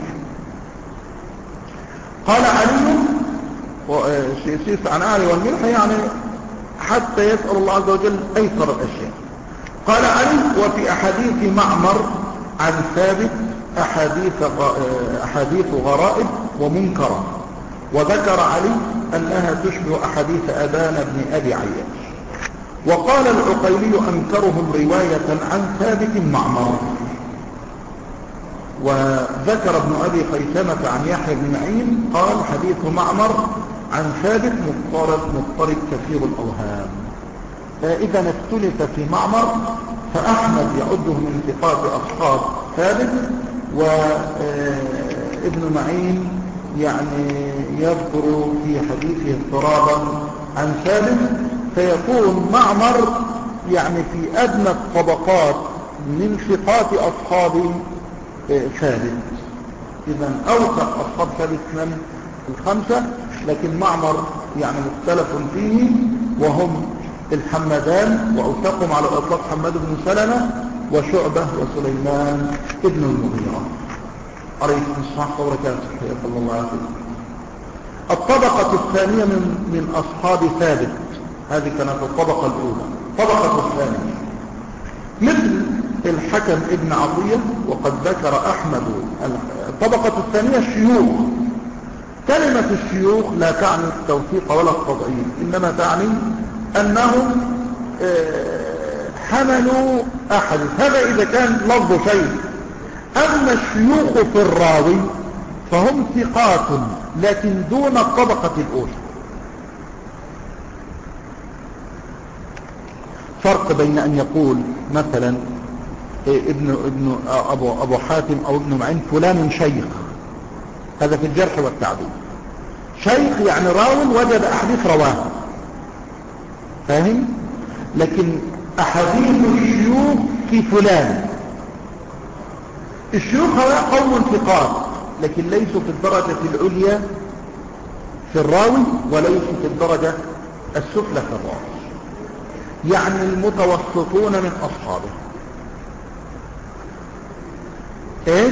قال علي شفع نعله والملح يعني حتى يسأل الله عز وجل أيسر الأشياء. قال علي وفي أحاديث معمر عن ثابت أحاديث أحاديث غرائب ومنكرة، وذكر علي أنها تشبه أحاديث أبان بن أبي عياش. وقال العقيلي أنكرهم رواية عن ثابت معمر. وذكر ابن أبي خيثمة عن يحيى بن معين قال حديث معمر عن ثابت مضطرب مضطرب كثير الأوهام. إذا اختلف في معمر، فأحمد يعده من ثقات أصحاب ثابت، وابن معين يعني يذكر في حديثه اضطرابا عن ثابت، فيكون معمر يعني في أدنى الطبقات من ثقات أصحاب ثابت. إذا أوثق أصحاب ثابت من الخمسة، لكن معمر يعني مختلف فيه، وهم الحمدان، وأوثقهم على الأطلاق حماد بن سلمة وشعبة وسليمان ابن المغيرة. عليكم الصحة وبركاته. صلى الله عليه وسلم. الطبقة الثانية من من أصحاب ثابت، هذه كانت الطبقة الأولى. الطبقة الثانية مثل الحكم ابن عطية. وقد ذكر أحمد الطبقة الثانية الشيوخ. كلمة الشيوخ لا تعني التوثيق ولا التضعيف، إنما تعني أنهم حملوا أحد، هذا إذا كان لفظ شيء. أما الشيوخ في الراوي فهم ثقات لكن دون الطبقة الأولى. فرق بين أن يقول مثلا ابن ابن أبو أبو حاتم أو ابن معين فلان شيخ، هذا في الجرح والتعديل. شيخ يعني راو وجد أحاديث رواه، فاهم؟ لكن أحاديث الشيوخ في فلان، الشيوخ هؤلاء قوم ثقات لكن ليسوا في الدرجة العليا في الراوي وليسوا في الدرجة السفلى في الراوي، يعني المتوسطون من أصحابه. ايش؟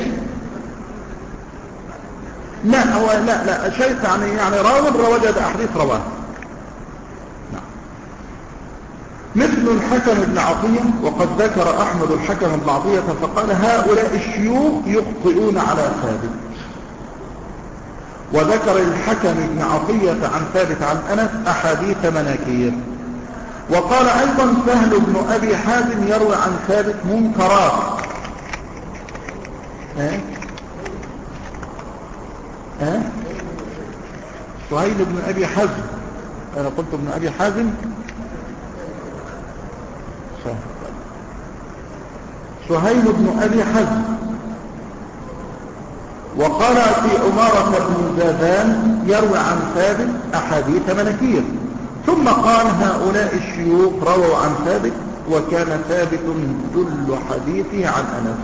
لا هو لا لا شيخ يعني يعني راوي وجد أحاديث رواه. مثل الحكم بن عطية. وقد ذكر أحمد الحكم بن عطية فقال هؤلاء الشيوخ يخطئون على ثابت. وذكر الحكم بن عطية عن ثابت عن أنس أحاديث مناكير. وقال أيضا سهل بن أبي حازم يروي عن ثابت منكرات. ها ها سهيل بن أبي حازم، أنا قلت ابن أبي حازم، سهيل بن أبي حزم. وقال في عمارة بن زادان يروي عن ثابت أحاديث مناكير. ثم قال هؤلاء الشيوخ رووا عن ثابت وكان ثابت جل حديثه عن أنس،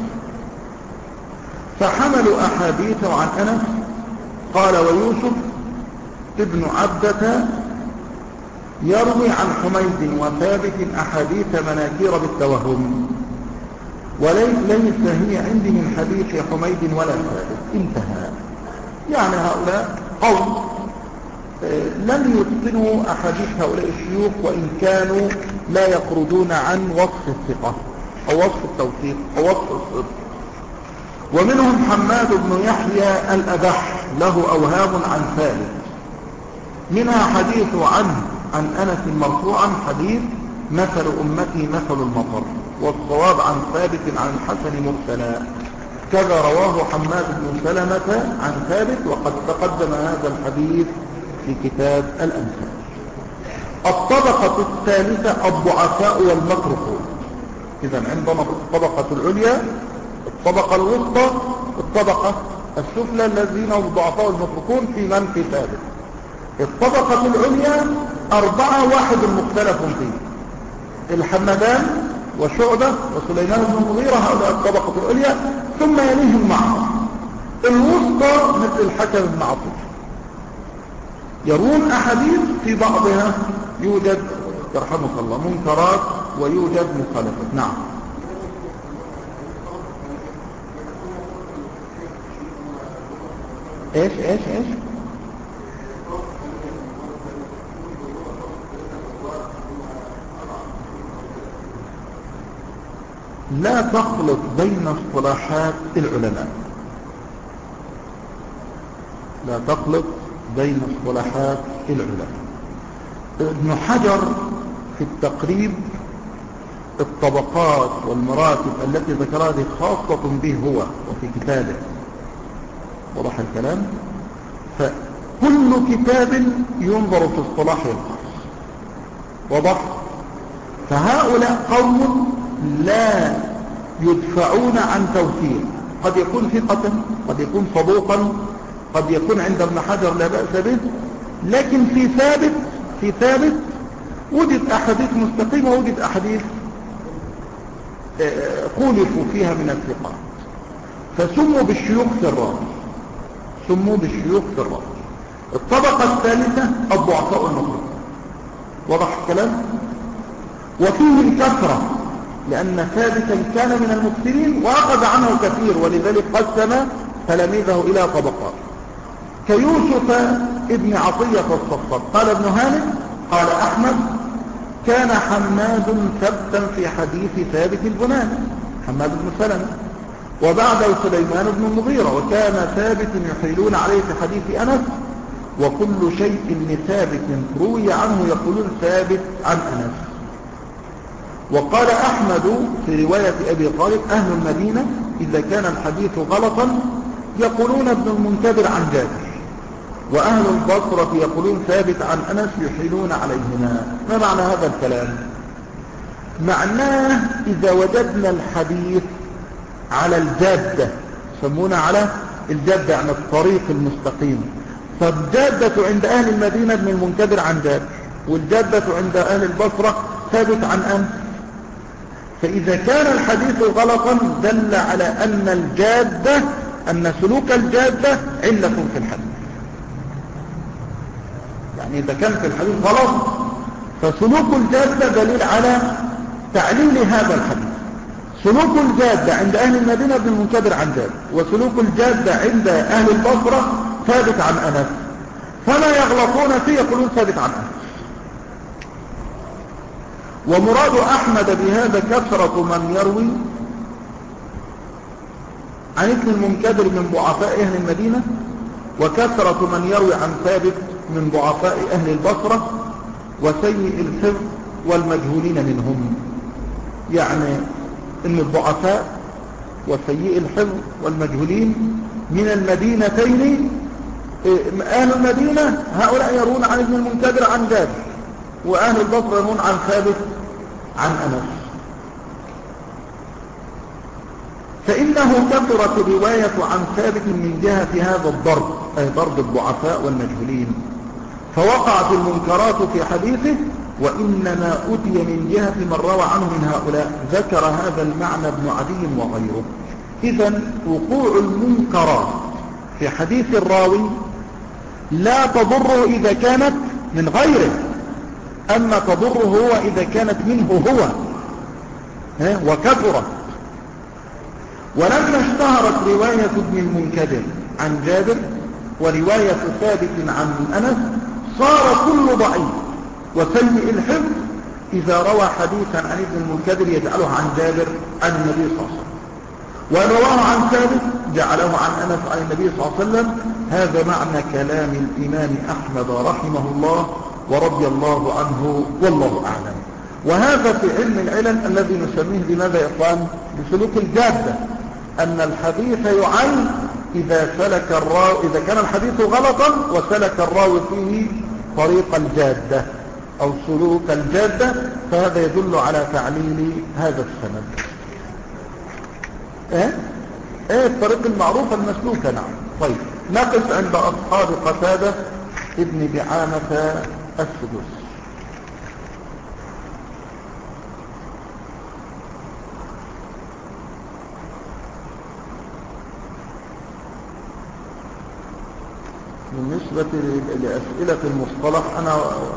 فحملوا أحاديثه عن أنس. قال ويوسف ابن عبدة يروي عن حميد وثابت أحاديث مناكير بالتوهم، وليس هي عندي من حديث حميد ولا ثابت. انتهى. يعني هؤلاء قوم لم يتقنوا أحاديث هؤلاء الشيوخ وإن كانوا لا يخرجون عن وصف الثقة أو وصف التوثيق أو وصف الصدق. ومنهم حماد بن يحيى الأبح له أوهام عن ثابت، منها حديث عنه عن أنس مرفوعا حديث مثل أمتي مثل المطر، والصواب عن ثابت عن الحسن مرسلا. كذا رواه حماد بن سلمة عن ثابت، وقد تقدم هذا الحديث في كتاب الأمثال. الطبقة الثالثة الضعفاء والمتروكون. إذن عندنا الطبقة العليا، الطبقة الوسطى، الطبقة السفلى الذين هم الضعفاء والمتروكون في من في ثابت. الطبقة العليا أربعة، واحد مختلف فيه، الحمدان وشعبة وسليمان بن المغيرة، هؤلاء الطبقة العليا. ثم يليهم معه الوسطى مثل الحكم بن عطية، يرون أحاديث في بعضها يوجد يرحمك الله منكرات ويوجد مخالفة. نعم. ايش ايش ايش لا تخلط بين اصطلاحات العلماء، لا تخلط بين اصطلاحات العلماء. ابن حجر في التقريب الطبقات والمراتب التي ذكرها دي خاصة به هو وفي كتابه، وضح الكلام. فكل كتاب ينظر في اصطلاحه الخاص، وضح. فهؤلاء قوم لا يدفعون عن توثيق، قد يكون ثقة، قد يكون صدوقا، قد يكون عند ابن حجر لا بأس به، لكن في ثابت في ثابت وجد أحاديث مستقيمة، وجد أحاديث خولفوا فيها من الثقات، فسموا بالشيوخ في الراوي، سموا بالشيوخ في الراوي. الطبقة الثالثة الضعفاء المطلوب، وضح الكلام. وفيه الكثرة لأن ثابتا كان من المكثرين وأخذ عنه كثير، ولذلك قسم تلاميذه إلى طبقات. كيوسف ابن عطية الصفر. قال ابن هانئ قال أحمد كان حماد ثبتا في حديث ثابت البناني، حماد بن سلمة، وبعده سليمان بن المغيرة، وكان ثابت يحيلون عليه في حديث أنس: وكل شيء لثابت روي عنه يقولون ثابت عن أنس. وقال أحمد في رواية أبي طالب: أهل المدينة إذا كان الحديث غلطا يقولون ابن المنكدر عن جابر، وأهل البصرة يقولون ثابت عن أنس يحيلون عليهما. ما معنى هذا الكلام؟ معناه إذا وجدنا الحديث على الجادة، يسمونه على الجادة عن الطريق المستقيم، فالجادة عند أهل المدينة ابن المنكدر عن جابر، والجادة عند أهل البصرة ثابت عن أنس. فإذا كان الحديث غلطا دل على أن الجادة أن سلوك الجادة علة في الحديث. يعني إذا كان في الحديث غلط فسلوك الجادة دليل على تعليل هذا الحديث. سلوك الجادة عند أهل المدينة ابن المنكدر عن جابر، وسلوك الجادة عند أهل البصرة ثابت عن أنس، فما يغلطون فيه يقولون ثابت عن أنس. ومراد أحمد بهذا كثرة من يروي عن ابن المنكدر من ضعفاء أهل المدينة، وكثرة من يروي عن ثابت من ضعفاء أهل البصرة، وسيء الحفظ والمجهولين منهم. يعني ان الضعفاء وسيء الحفظ والمجهولين من المدينتين، أهل المدينة هؤلاء يرون عن ابن المنكدر عن جابر، وأهل البصرة يرون عن ثابت عن أنس. فإنه كثرت الرواية عن ثابت من جهة هذا الضرب، أي ضرب الضعفاء والمجهولين، فوقعت المنكرات في حديثه، وإنما أتي من جهة من روى عنه من هؤلاء. ذكر هذا المعنى ابن عدي وغيره. إذن وقوع المنكرات في حديث الراوي لا تضره إذا كانت من غيره، أما تضره هو إذا كانت منه هو وكثرت. ولما اشتهرت رواية ابن المنكدر عن جابر ورواية ثابت عن أنس صار كل ضعيف وسيء الحفظ إذا روى حديثا عن ابن المنكدر يجعله عن جابر عن النبي صلى الله عليه وسلم، وأن رواه عن ثابت جعله عن أنس عن النبي صلى الله عليه وسلم. هذا معنى كلام الإمام أحمد رحمه الله ورضي الله عنه، والله أعلم. وهذا في علم العلل الذي نسميه بماذا يا إخوان؟ بسلوك الجادة، أن الحديث يعل إذا سلك الراوي، إذا كان الحديث غلطا وسلك الراوي فيه طريق الجادة أو سلوك الجادة، فهذا يدل على تعليل هذا السند. ايه ايه الطريق المعروفة المسلوكة. نعم. طيب نقف عند أصحاب قتادة ابن دعامة السدوس. بالنسبة لأسئلة المصطلح، أنا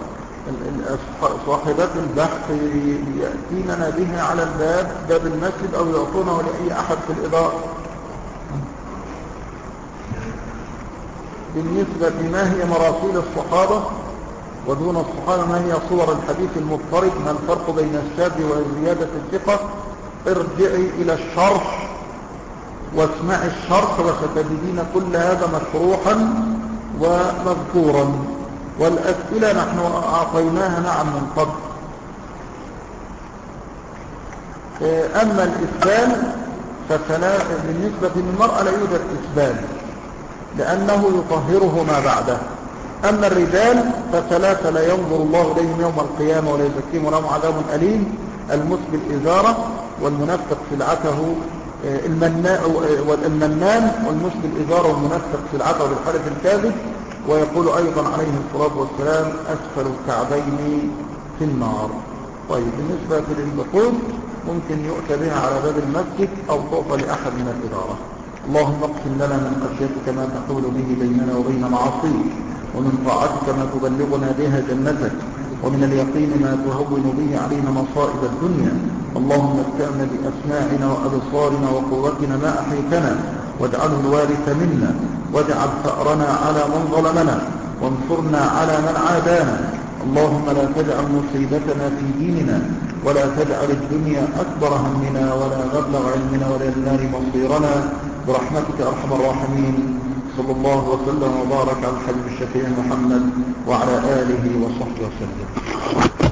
صاحبات البحث يأتيننا بها على الباب، باب المسجد، أو يعطونه لأي أحد في الإدارة. بالنسبة ما هي مراسيل الصحابة ودون الصحابة ما هي صور الحديث المضطرب، ما الفرق بين الشاذ وزيادة الثقة؟ ارجعي إلى الشرح واسمعي الشرح وستجدين كل هذا مشروحا ومذكورا. والأسئلة نحن أعطيناها نعم من قبل. أما الإسبال ففلا، بالنسبة للمرأة لا يوجد إسبال لأنه يطهره ما بعده. أما الرجال فثلاثة لا ينظر الله إليهم يوم القيامة ولا يزكيهم ولهم عذاب أليم: المسبل إزارة، والمنفق سلعته المنان، والمسبل إزارة والمنفق سلعته بالحلف الكاذب. ويقول أيضا عليه الصلاة والسلام: أسفل الكعبين في النار. طيب بالنسبة للبخور ممكن يؤتى بها على باب المسجد أو تعطى لأحد من الإدارة. اللهم اقسم لنا من خشيتك ما تحول به بيننا وبين معاصيك، ومن طاعتك ما تبلغنا بها جنتك، ومن اليقين ما تهون به علينا مصائب الدنيا. اللهم متعنا بأسماعنا وأبصارنا وقوتنا ما أحيتنا، واجعله الوارث منا، واجعل ثأرنا على من ظلمنا، وانصرنا على من عادانا. اللهم لا تجعل مصيبتنا في ديننا، ولا تجعل الدنيا أكبر همنا ولا مبلغ علمنا ولا النار مصيرنا برحمتك أرحم الراحمين. صلى الله وسلم وبارك على الحبيب الشفيع محمد وعلى آله وصحبه وسلم.